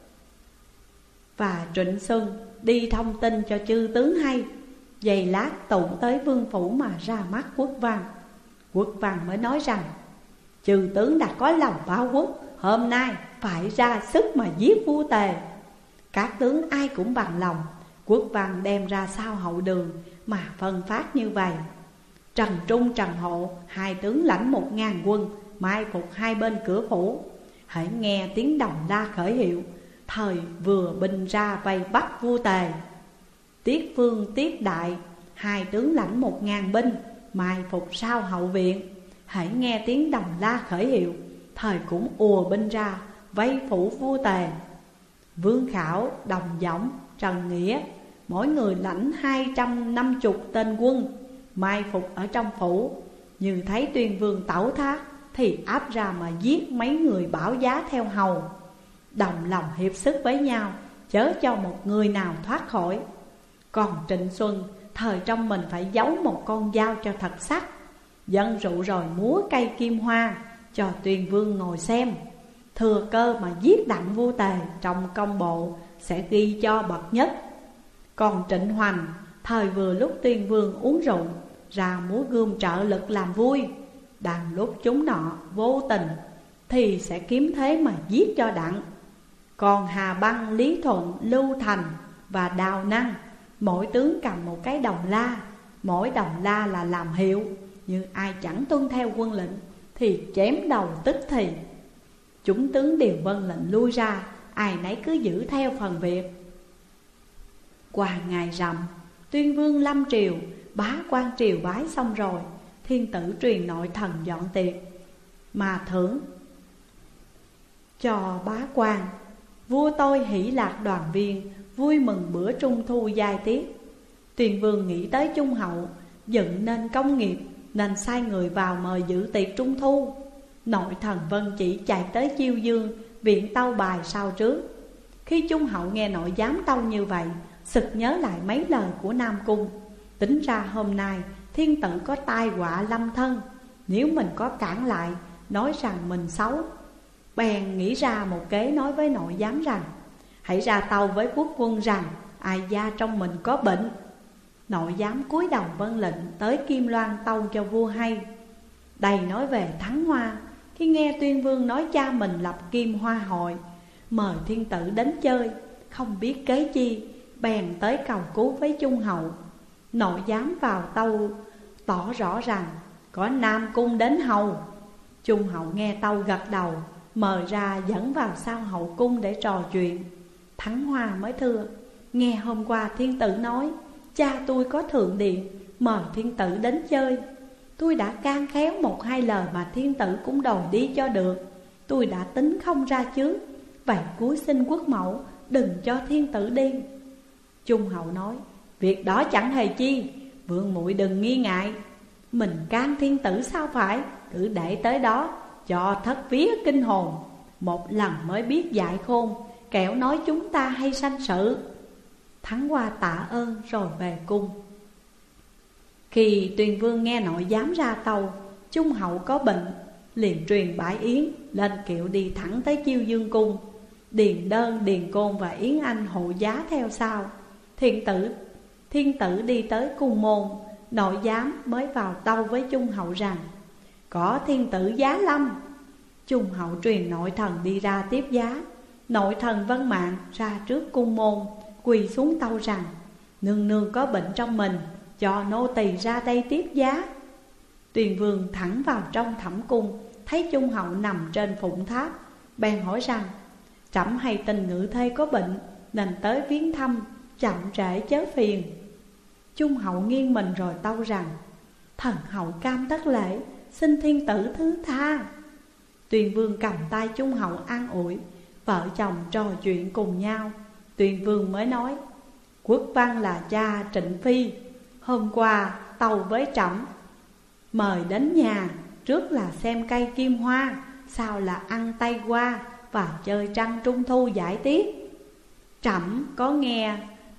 và Trịnh Xuân đi thông tin cho chư tướng hay. Giây lát tụng tới vương phủ mà ra mắt Quốc Văn. Quốc Văn mới nói rằng: chư tướng đã có lòng báo quốc, hôm nay phải ra sức mà giết vua Tề. Các tướng ai cũng bằng lòng. Quốc Văn đem ra sau hậu đường mà phân phát như vậy: Trần Trung, Trần Hộ, 2 tướng lãnh 1000 quân, mai phục 2 bên cửa phủ. Hãy nghe tiếng đồng la khởi hiệu, thời vừa binh ra vây bắt vua Tề. Tiết Phương, Tiết Đại, 2 tướng lãnh 1000 binh, mai phục sau hậu viện. Hãy nghe tiếng đồng la khởi hiệu, thời cũng ùa binh ra vây phủ vua Tề. Vương Khảo, Đồng Dõng, Trần Nghĩa, mỗi người lãnh 250 tên quân, mai phục ở trong phủ. Như thấy Tuyên Vương tẩu thác, thì áp ra mà giết mấy người bảo giá theo hầu. Đồng lòng hiệp sức với nhau, chớ cho một người nào thoát khỏi. Còn Trịnh Xuân, thời trong mình phải giấu một con dao cho thật sắc, dân rượu rồi múa cây kim hoa, cho Tuyên Vương ngồi xem. Thừa cơ mà giết đặng vua Tề, trong công bộ sẽ ghi cho bậc nhất. Còn Trịnh Hoành, thời vừa lúc Tuyên Vương uống rượu, ra múa gươm trợ lực làm vui. Đàn lúc chúng nọ vô tình, thì sẽ kiếm thế mà giết cho đặng. Còn Hà Băng, Lý Thuận, Lưu Thành và Đào Năng, mỗi tướng cầm một cái đồng la. Mỗi đồng la là làm hiệu, như ai chẳng tuân theo quân lệnh thì chém đầu tức thì. Chúng tướng đều vâng lệnh lui ra, ai nấy cứ giữ theo phần việc. Qua ngày rằm, Tuyên Vương lâm triều, bá quan triều bái xong rồi, thiên tử truyền nội thần dọn tiệc mà thưởng cho bá quan. Vua tôi hỷ lạc đoàn viên, vui mừng bữa trung thu giai tiết. Tuyên Vương nghĩ tới Trung hậu, dựng nên công nghiệp, nên sai người vào mời dự tiệc trung thu. Nội thần Vân Chỉ chạy tới Chiêu Dương viện tâu bài sau trước. Khi Trung Hậu nghe nội giám tâu như vậy, sực nhớ lại mấy lời của Nam Cung. Tính ra hôm nay thiên tử có tai họa lâm thân, nếu mình có cản lại, nói rằng mình xấu. Bèn nghĩ ra một kế nói với nội giám rằng: hãy ra tâu với quốc quân rằng ai gia trong mình có bệnh. Nội giám cúi đầu vâng lệnh, tới Kim Loan tâu cho vua hay. Đầy nói về Thắng Hoa, khi nghe Tuyên Vương nói cha mình lập Kim Hoa hội, mời thiên tử đến chơi, không biết kế chi, bèn tới cầu cứu với Trung Hậu. Nội giám vào tâu tỏ rõ rằng có Nam Cung đến hầu. Trung Hậu nghe tâu gật đầu, mời ra dẫn vào sau hậu cung để trò chuyện. Thắng Hoa mới thưa: nghe hôm qua thiên tử nói cha tôi có thượng điện, mời thiên tử đến chơi. Tôi đã can khéo một hai lời mà thiên tử cũng đòi đi cho được. Tôi đã tính không ra trước, vậy cúi xin quốc mẫu đừng cho thiên tử đi. Trung Hậu nói: việc đó chẳng hề chi, vương muội đừng nghi ngại. Mình can thiên tử sao phải, cứ để tới đó cho thất vía kinh hồn. Một lần mới biết dạy khôn, kẻo nói chúng ta hay sanh sự. Thắng Hoa tạ ơn rồi về cung. Khi Tuyền Vương nghe nội giám ra tâu Trung Hậu có bệnh, liền truyền bãi yến, lên kiệu đi thẳng tới Chiêu Dương cung. Điền Đơn, Điền Côn và Yến Anh hộ giá theo sau. Thiên tử đi tới cung môn, nội giám mới vào tâu với Trung Hậu rằng: có thiên tử giá lâm. Trung Hậu truyền nội thần đi ra tiếp giá. Nội thần Vân Mạng ra trước cung môn, quỳ xuống tâu rằng: nương nương có bệnh trong mình, cho nô tỳ ra đây tiếp giá. Tuyền Vương thẳng vào trong thẩm cung, thấy Trung Hậu nằm trên phụng tháp, bèn hỏi rằng: trẫm hay tin ngự thê có bệnh, nên tới viếng thăm, chậm trễ chớ phiền. Trung Hậu nghiêng mình rồi tâu rằng: thần hậu cam tất lễ, xin thiên tử thứ tha. Tuyền Vương cầm tay Trung Hậu an ủi, vợ chồng trò chuyện cùng nhau. Tuyền Vương mới nói: quốc văn là cha Trịnh Phi, hôm qua tâu với trẫm mời đến nhà, trước là xem cây kim hoa, sau là ăn tay hoa và chơi trăng trung thu giải tiết. Trẫm có nghe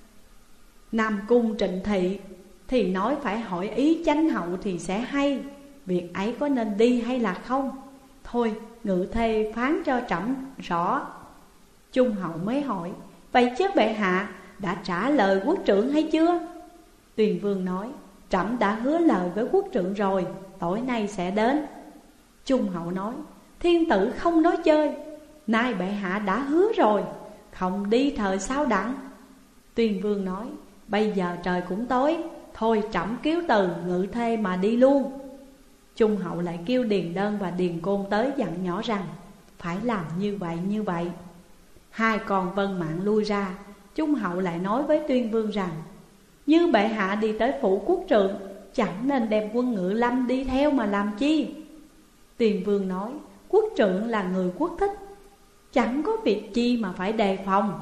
Nam Cung Trịnh Thị thì nói phải hỏi ý chánh hậu thì sẽ hay, việc ấy có nên đi hay là không? Thôi ngự thê phán cho trẫm rõ. Trung Hậu mới hỏi: vậy chứ bệ hạ đã trả lời quốc trượng hay chưa? Tuyền Vương nói: trẫm đã hứa lời với quốc trượng rồi, tối nay sẽ đến. Trung Hậu nói: thiên tử không nói chơi, nay bệ hạ đã hứa rồi, không đi thời sao đặng. Tuyền Vương nói: bây giờ trời cũng tối, thôi trẫm kiếu từ ngự thê mà đi luôn. Trung Hậu lại kêu Điền Đơn và Điền Côn tới dặn nhỏ rằng: phải làm như vậy. Hai con Vân Mạng lui ra. Trung Hậu lại nói với Tuyên Vương rằng: như bệ hạ đi tới phủ quốc trượng, chẳng nên đem quân Ngự Lâm đi theo mà làm chi. Tuyên Vương nói: quốc trượng là người quốc thích, chẳng có việc chi mà phải đề phòng.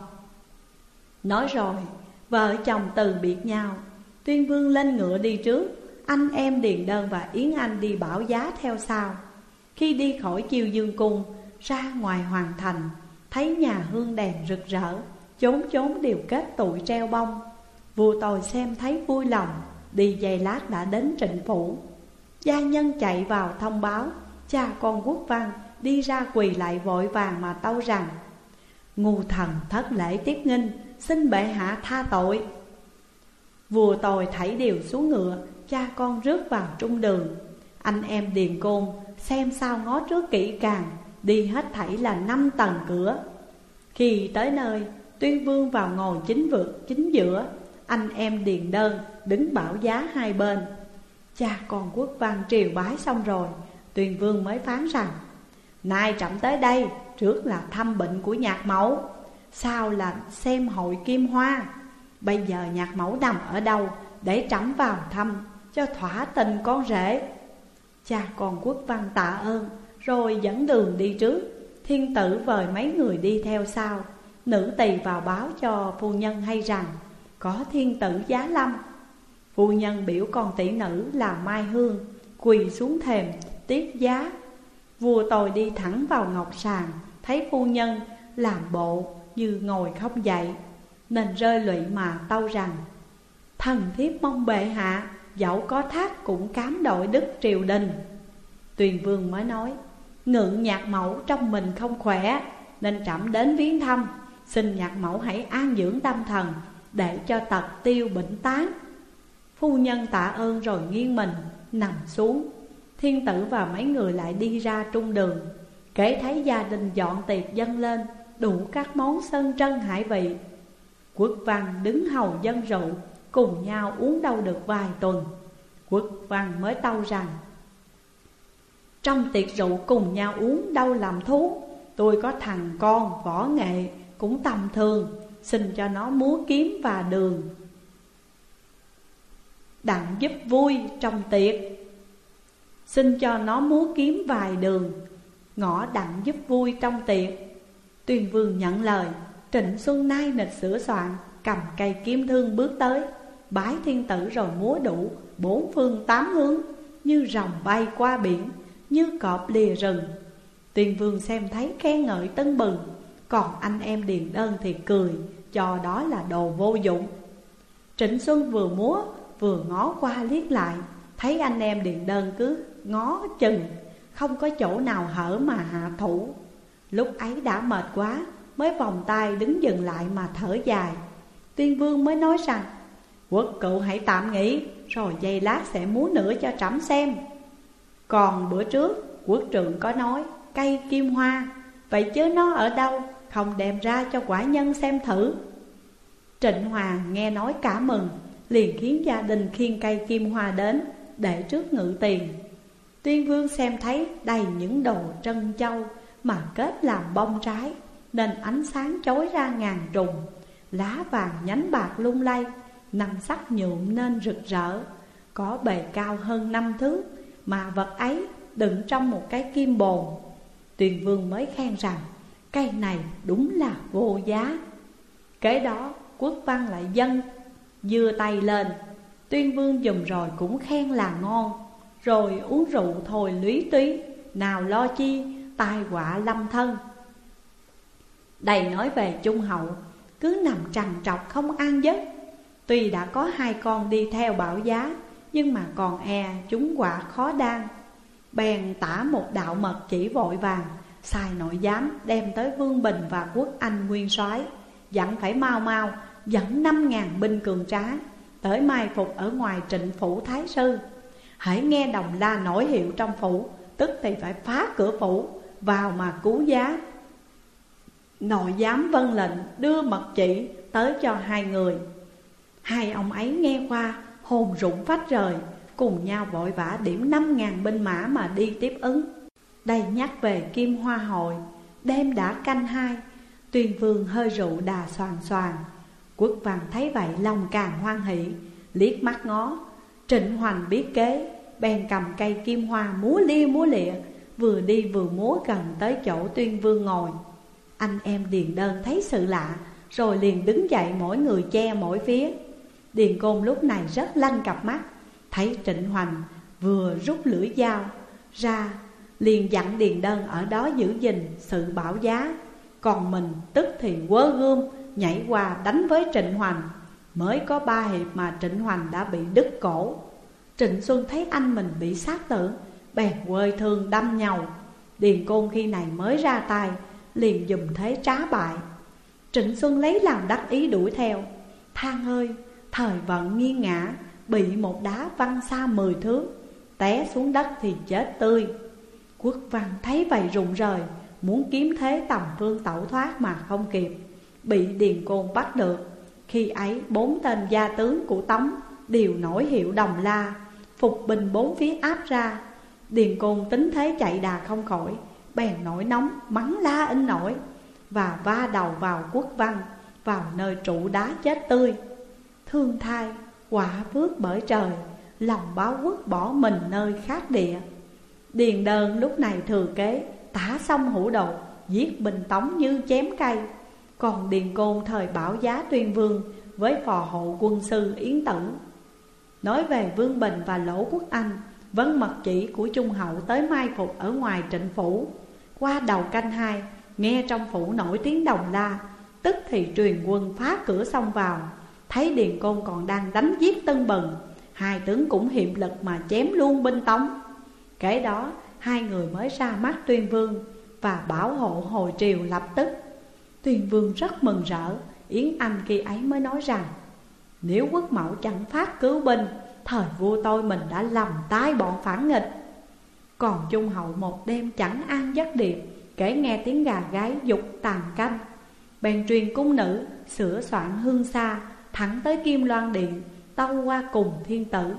Nói rồi vợ chồng từ biệt nhau. Tuyên Vương lên ngựa đi trước, anh em Điền Đơn và Yến Anh đi bảo giá theo sau. Khi đi khỏi Chiêu Dương cung, ra ngoài hoàng thành, thấy nhà hương đèn rực rỡ, chốn chốn đều kết tụi treo bông. Vua tôi xem thấy vui lòng, đi giây lát đã đến Trịnh phủ. Gia nhân chạy vào thông báo, cha con quốc văn đi ra quỳ lại vội vàng mà tâu rằng: ngu thần thất lễ tiếp nghinh, xin bệ hạ tha tội. Vua tôi thảy đều xuống ngựa, cha con rước vào trung đường. Anh em Điền Côn xem sao ngó trước kỹ càng, đi hết thảy là 5 tầng cửa. Khi tới nơi, Tuyên Vương vào ngồi chính giữa, anh em Điền Đơn đứng bảo giá hai bên. Cha con quốc văn triều bái xong rồi, Tuyên Vương mới phán rằng: nay trẫm tới đây, trước là thăm bệnh của nhạc mẫu, sau là xem hội kim hoa. Bây giờ nhạc mẫu nằm ở đâu, để trẫm vào thăm, cho thỏa tình con rể. Cha con quốc văn tạ ơn, rồi dẫn đường đi trước. Thiên tử vời mấy người đi theo sau. Nữ tỳ vào báo cho phu nhân hay rằng có thiên tử giá lâm. Phu nhân biểu con tỷ nữ là Mai Hương quỳ xuống thềm tiết giá. Vua tôi đi thẳng vào ngọc sàng, thấy phu nhân làm bộ như ngồi không dậy, nên rơi lụy mà tâu rằng: thần thiếp mong bệ hạ dẫu có thác cũng cám đội đức triều đình. Tuyền vương mới nói: ngự nhạc mẫu trong mình không khỏe, nên trẫm đến viếng thăm. Xin nhạc mẫu hãy an dưỡng tâm thần, để cho tật tiêu bệnh tán. Phu nhân tạ ơn rồi nghiêng mình nằm xuống. Thiên tử và mấy người lại đi ra trung đường, kể thấy gia đình dọn tiệc dâng lên đủ các món sơn trân hải vị. Quốc văn đứng hầu dân rượu, cùng nhau uống đâu được vài tuần. Quốc văn mới tâu rằng: trong tiệc rượu cùng nhau uống đâu làm thú. Tôi có thằng con võ nghệ cũng tầm thường, xin cho nó múa kiếm và đường, đặng giúp vui trong tiệc. Xin cho nó múa kiếm vài đường, ngõ đặng giúp vui trong tiệc. Tuyền vương nhận lời. Trịnh Xuân nai nịch sửa soạn, cầm cây kiếm thương bước tới, bái thiên tử rồi múa đủ 4 phương 8 hướng, như rồng bay qua biển, như cọp lìa rừng. Tuyền vương xem thấy khen ngợi tưng bừng, còn anh em Điền Đơn thì cười, cho đó là đồ vô dụng. Trịnh Xuân vừa múa vừa ngó qua liếc lại, thấy anh em Điền Đơn cứ ngó chừng, không có chỗ nào hở mà hạ thủ. Lúc ấy đã mệt quá, mới vòng tay đứng dừng lại mà thở dài. Tuyên vương mới nói rằng: quốc cựu hãy tạm nghỉ, rồi giây lát sẽ múa nữa cho trẫm xem. Còn bữa trước quốc trượng có nói cây kim hoa, vậy chứ nó ở đâu, không đem ra cho quả nhân xem thử. Trịnh Hoàng nghe nói cả mừng, liền khiến gia đình khiêng cây kim hoa đến, để trước ngự tiền. Tuyên vương xem thấy đầy những đồ trân châu mà kết làm bông trái, nên ánh sáng chói ra ngàn trùng. Lá vàng nhánh bạc lung lay, năm sắc nhuộm nên rực rỡ. Có bề cao hơn 5 thước, mà vật ấy đựng trong một cái kim bồn. Tuyền vương mới khen rằng cây này đúng là vô giá. Kế đó quốc văn lại dâng dưa tay lên. Tuyên vương dùng rồi cũng khen là ngon, rồi uống rượu thôi lúy túy, nào lo chi tai họa lâm thân. Đầy nói về Trung hậu, cứ nằm trằn trọc không an giấc. Tuy đã có 2 con đi theo bảo giá, nhưng mà còn chúng quả khó đan. Bèn tả một đạo mật chỉ vội vàng, sai nội giám đem tới Vương Bình và Quốc Anh nguyên soái, dặn phải mau mau dẫn 5.000 binh cường trá tới mai phục ở ngoài Trịnh phủ thái sư. Hãy nghe đồng la nổi hiệu trong phủ, tức thì phải phá cửa phủ vào mà cứu giá. Nội giám vâng lệnh đưa mật chỉ tới cho 2 người. 2 ông ấy nghe qua hồn rụng phách rời, cùng nhau vội vã điểm 5.000 binh mã mà đi tiếp ứng. Đây nhắc về Kim Hoa hội. Đêm đã canh 2, Tuyên vương hơi rượu đà xoàn xoàn. Quốc văn thấy vậy lòng càng hoan hỷ, liếc mắt ngó. Trịnh Hoành biết kế, bèn cầm cây kim hoa múa lia múa lịa, vừa đi vừa múa gần tới chỗ Tuyên vương ngồi. Anh em Điền Đơn thấy sự lạ, rồi liền đứng dậy mỗi người che mỗi phía. Điền Côn lúc này rất lanh cặp mắt, thấy Trịnh Hoành vừa rút lưỡi dao ra, liền dặn Điền Đơn ở đó giữ gìn sự bảo giá. Còn mình tức thì quơ gươm nhảy qua đánh với Trịnh Hoành. Mới có 3 hiệp mà Trịnh Hoành đã bị đứt cổ. Trịnh Xuân thấy anh mình bị sát tử, bèn quơi thương đâm nhầu. Điền Côn khi này mới ra tay, liền dùng thế trá bại. Trịnh Xuân lấy làm đắc ý đuổi theo. Than ơi, thời vận nghiêng ngã, bị một đá văng xa 10 thước, té xuống đất thì chết tươi. Quốc văn thấy vậy rụng rời, muốn kiếm thế tầm phương tẩu thoát mà không kịp, bị Điền Côn bắt được. Khi ấy 4 tên gia tướng của Tống đều nổi hiệu đồng la, phục binh 4 phía áp ra. Điền Côn tính thế chạy đà không khỏi, bèn nổi nóng mắng la in nổi, và va đầu vào quốc văn, vào nơi trụ đá chết tươi. Thương thai quả phước bởi trời, lòng báo quốc bỏ mình nơi khác địa. Điền Đơn lúc này thừa kế, tả xong hữu đột, giết binh Tống như chém cây. Còn Điền Côn thời bảo giá Tuyên vương với phò hộ quân sư Yến Tử. Nói về Vương Bình và Lỗ Quốc Anh, vấn mật chỉ của Trung hậu tới mai phục ở ngoài Trịnh phủ. Qua đầu canh 2, nghe trong phủ nổi tiếng đồng la, tức thì truyền quân phá cửa xông vào. Thấy Điền Côn còn đang đánh giết tưng bừng, hai tướng cũng hiệp lực mà chém luôn binh Tống. Kể đó hai người mới ra mắt Tuyên Vương và bảo hộ hồi triều lập tức. Tuyên Vương rất mừng rỡ. Yến Anh khi ấy mới nói rằng nếu quốc mẫu chẳng phát cứu binh, thời vua tôi mình đã lầm tái bọn phản nghịch. Còn Trung hậu một đêm chẳng an giấc điệp, kể nghe tiếng gà gáy dục tàn canh. Bèn truyền cung nữ sửa soạn hương xa, thẳng tới Kim Loan Điện, tâu qua cùng thiên tử.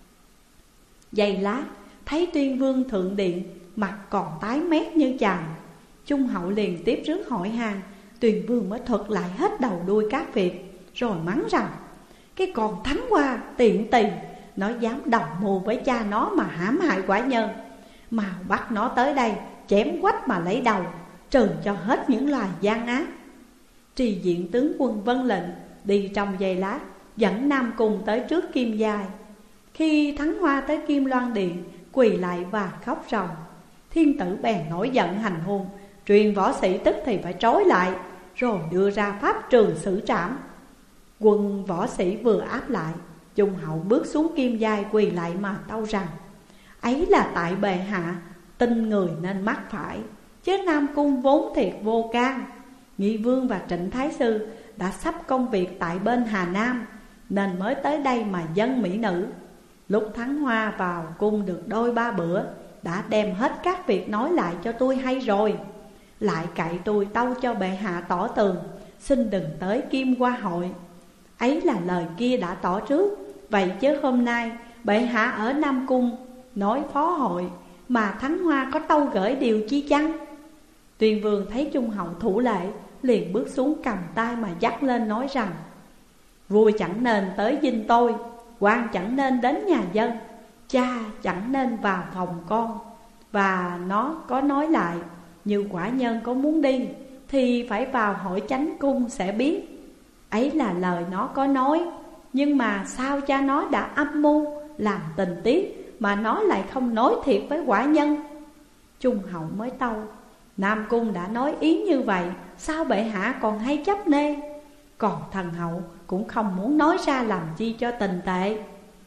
Giây lát thấy Tuyên Vương thượng điện, mặt còn tái mét như chàm. Trung hậu liền tiếp rước hỏi han. Tuyên Vương mới thuật lại hết đầu đuôi các việc, rồi mắng rằng cái con Thắng Hoa tiện tỳ, nó dám đồng mưu với cha nó mà hãm hại quả nhân. Mau bắt nó tới đây, chém quách mà lấy đầu, trừ cho hết những loài gian ác. Trì diện tướng quân vâng lệnh, đi trong giây lát, dẫn Nam Cung tới trước Kim Giai. Khi Thắng Hoa tới Kim Loan Điện, quỳ lại và khóc ròng. Thiên tử bèn nổi giận hành hung, truyền võ sĩ tức thì phải trói lại, rồi đưa ra pháp trường xử trảm. Quân võ sĩ vừa áp lại, Trung hậu bước xuống Kim Giai quỳ lại mà tâu rằng ấy là tại bệ hạ tin người nên mắc phải, chứ Nam Cung vốn thiệt vô can. Nghi Vương và Trịnh Thái Sư đã sắp công việc tại bên Hà Nam, nên mới tới đây mà dâng mỹ nữ. Lúc Thắng Hoa vào cung được đôi ba bữa, đã đem hết các việc nói lại cho tôi hay rồi. Lại cậy tôi tâu cho bệ hạ tỏ tường, xin đừng tới Kim Hoa hội. Ấy là lời kia đã tỏ trước. Vậy chứ hôm nay bệ hạ ở Nam Cung nói phó hội, mà Thắng Hoa có tâu gửi điều chi chăng? Tuyên Vương thấy Trung hậu thủ lệ, liền bước xuống cầm tay mà dắt lên nói rằng vua chẳng nên tới dinh tôi, quan chẳng nên đến nhà dân, cha chẳng nên vào phòng con. Và nó có nói lại, như quả nhân có muốn đi thì phải vào hỏi chánh cung sẽ biết. Ấy là lời nó có nói, nhưng mà sao cha nó đã âm mưu làm tình tiết mà nó lại không nói thiệt với quả nhân? Trung hậu mới tâu, Nam Cung đã nói ý như vậy, sao bệ hạ còn hay chấp nê? Còn thần hậu cũng không muốn nói ra làm chi cho tình tệ.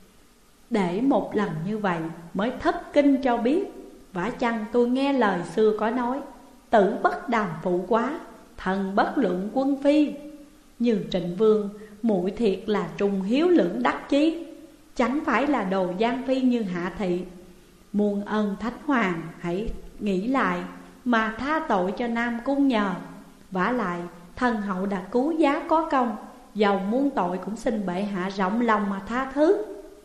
Để một lần như vậy mới thất kinh cho biết. Vả chăng tôi nghe lời xưa có nói, tử bất đàm phụ quá, thần bất luận quân phi. Như Trịnh Vương, muội thiệt là trùng hiếu lưỡng đắc chí, chẳng phải là đồ gian phi như Hạ Thị. Muôn ân Thánh Hoàng hãy nghĩ lại mà tha tội cho Nam Cung nhờ. Vả lại thần hậu đã cứu giá có công, dầu muôn tội cũng xin bệ hạ rộng lòng mà tha thứ.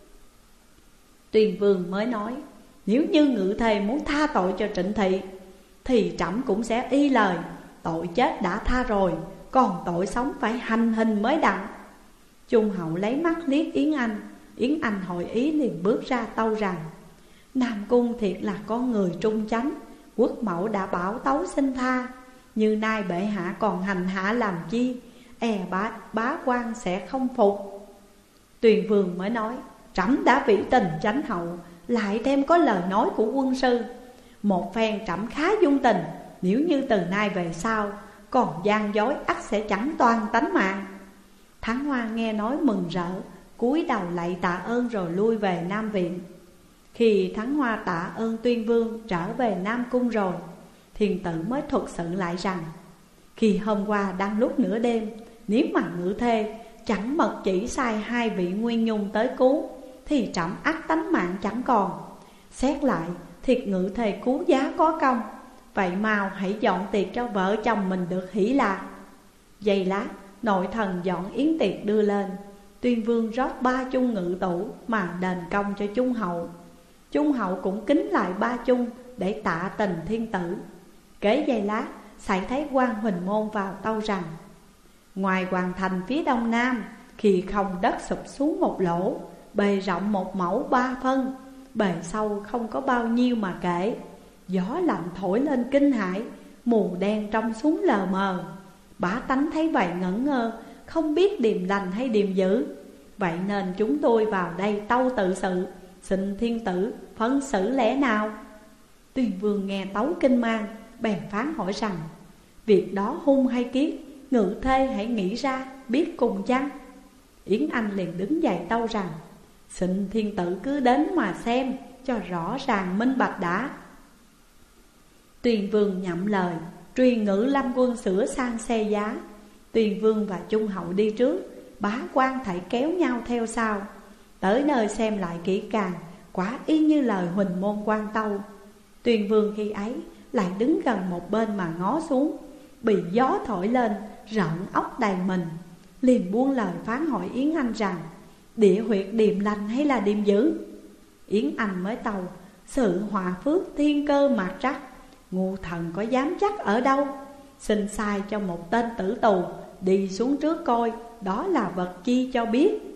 Tuyên Vương mới nói, nếu như ngự thề muốn tha tội cho Trịnh Thị thì trẫm cũng sẽ y lời. Tội chết đã tha rồi, còn tội sống phải hành hình mới đặng. Trung hậu lấy mắt liếc Yến Anh. Yến Anh hội ý liền bước ra tâu rằng Nam Cung thiệt là con người trung chánh, quốc mẫu đã bảo tấu xin tha. Như nay bệ hạ còn hành hạ làm chi, bá quan sẽ không phục. Tuyền Vương mới nói, trẫm đã vĩ tình chánh hậu, lại thêm có lời nói của quân sư. Một phen trẫm khá dung tình, nếu như từ nay về sau còn gian dối ắt sẽ chẳng toàn tánh mạng. Thắng Hoa nghe nói mừng rỡ, cúi đầu lạy tạ ơn rồi lui về Nam Viện. Khi Thắng Hoa tạ ơn Tuyên Vương trở về Nam Cung rồi, thiên tử mới thuật sự lại rằng khi hôm qua đang lúc nửa đêm, nếu mà ngự thê chẳng mật chỉ sai hai vị Nguyên Nhung tới cứu, thì trẫm ắt tánh mạng chẳng còn. Xét lại thiệt ngự thê cứu giá có công, vậy mau hãy dọn tiệc cho vợ chồng mình được hỷ lạc. Giây lát nội thần dọn yến tiệc đưa lên. Tuyên Vương rót 3 chung ngự tủ mà đền công cho Trung hậu. Trung hậu cũng kính lại 3 chung để tạ tình thiên tử. Kế giây lát xảy thấy quan Huỳnh Môn vào tâu rằng ngoài hoàng thành phía đông nam, khi không đất sụp xuống một lỗ, bề rộng 1 mẫu 3 phân, bề sâu không có bao nhiêu mà kể. Gió lạnh thổi lên kinh hãi, mù đen trong xuống lờ mờ. Bá tánh thấy vậy ngẩn ngơ, không biết điềm lành hay điềm dữ. Vậy nên chúng tôi vào đây tâu tự sự, xin thiên tử phân xử lẽ nào? Tuyền Vương nghe tấu kinh mang, bèn phán hỏi rằng: việc đó hung hay kiết, ngự thê hãy nghĩ ra, biết cùng chăng? Yến Anh liền đứng dậy tâu rằng: xin thiên tử cứ đến mà xem, cho rõ ràng minh bạch đã. Tuyền Vương nhậm lời, truyền ngự lâm quân sửa sang xe giá. Tuyền Vương và Trung hậu đi trước, bá quan thảy kéo nhau theo sau. Tới nơi xem lại kỹ càng, quả y như lời Huỳnh Môn Quan tâu. Tuyền Vương khi ấy lại đứng gần một bên mà ngó xuống, bị gió thổi lên, rợn óc đầy mình. Liền buông lời phán hỏi Yến Anh rằng: địa huyệt điềm lành hay là điềm dữ? Yến Anh mới tâu: sự hòa phước thiên cơ mạt trắc, ngu thần có dám chắc ở đâu. Xin sai cho một tên tử tù đi xuống trước coi đó là vật chi cho biết.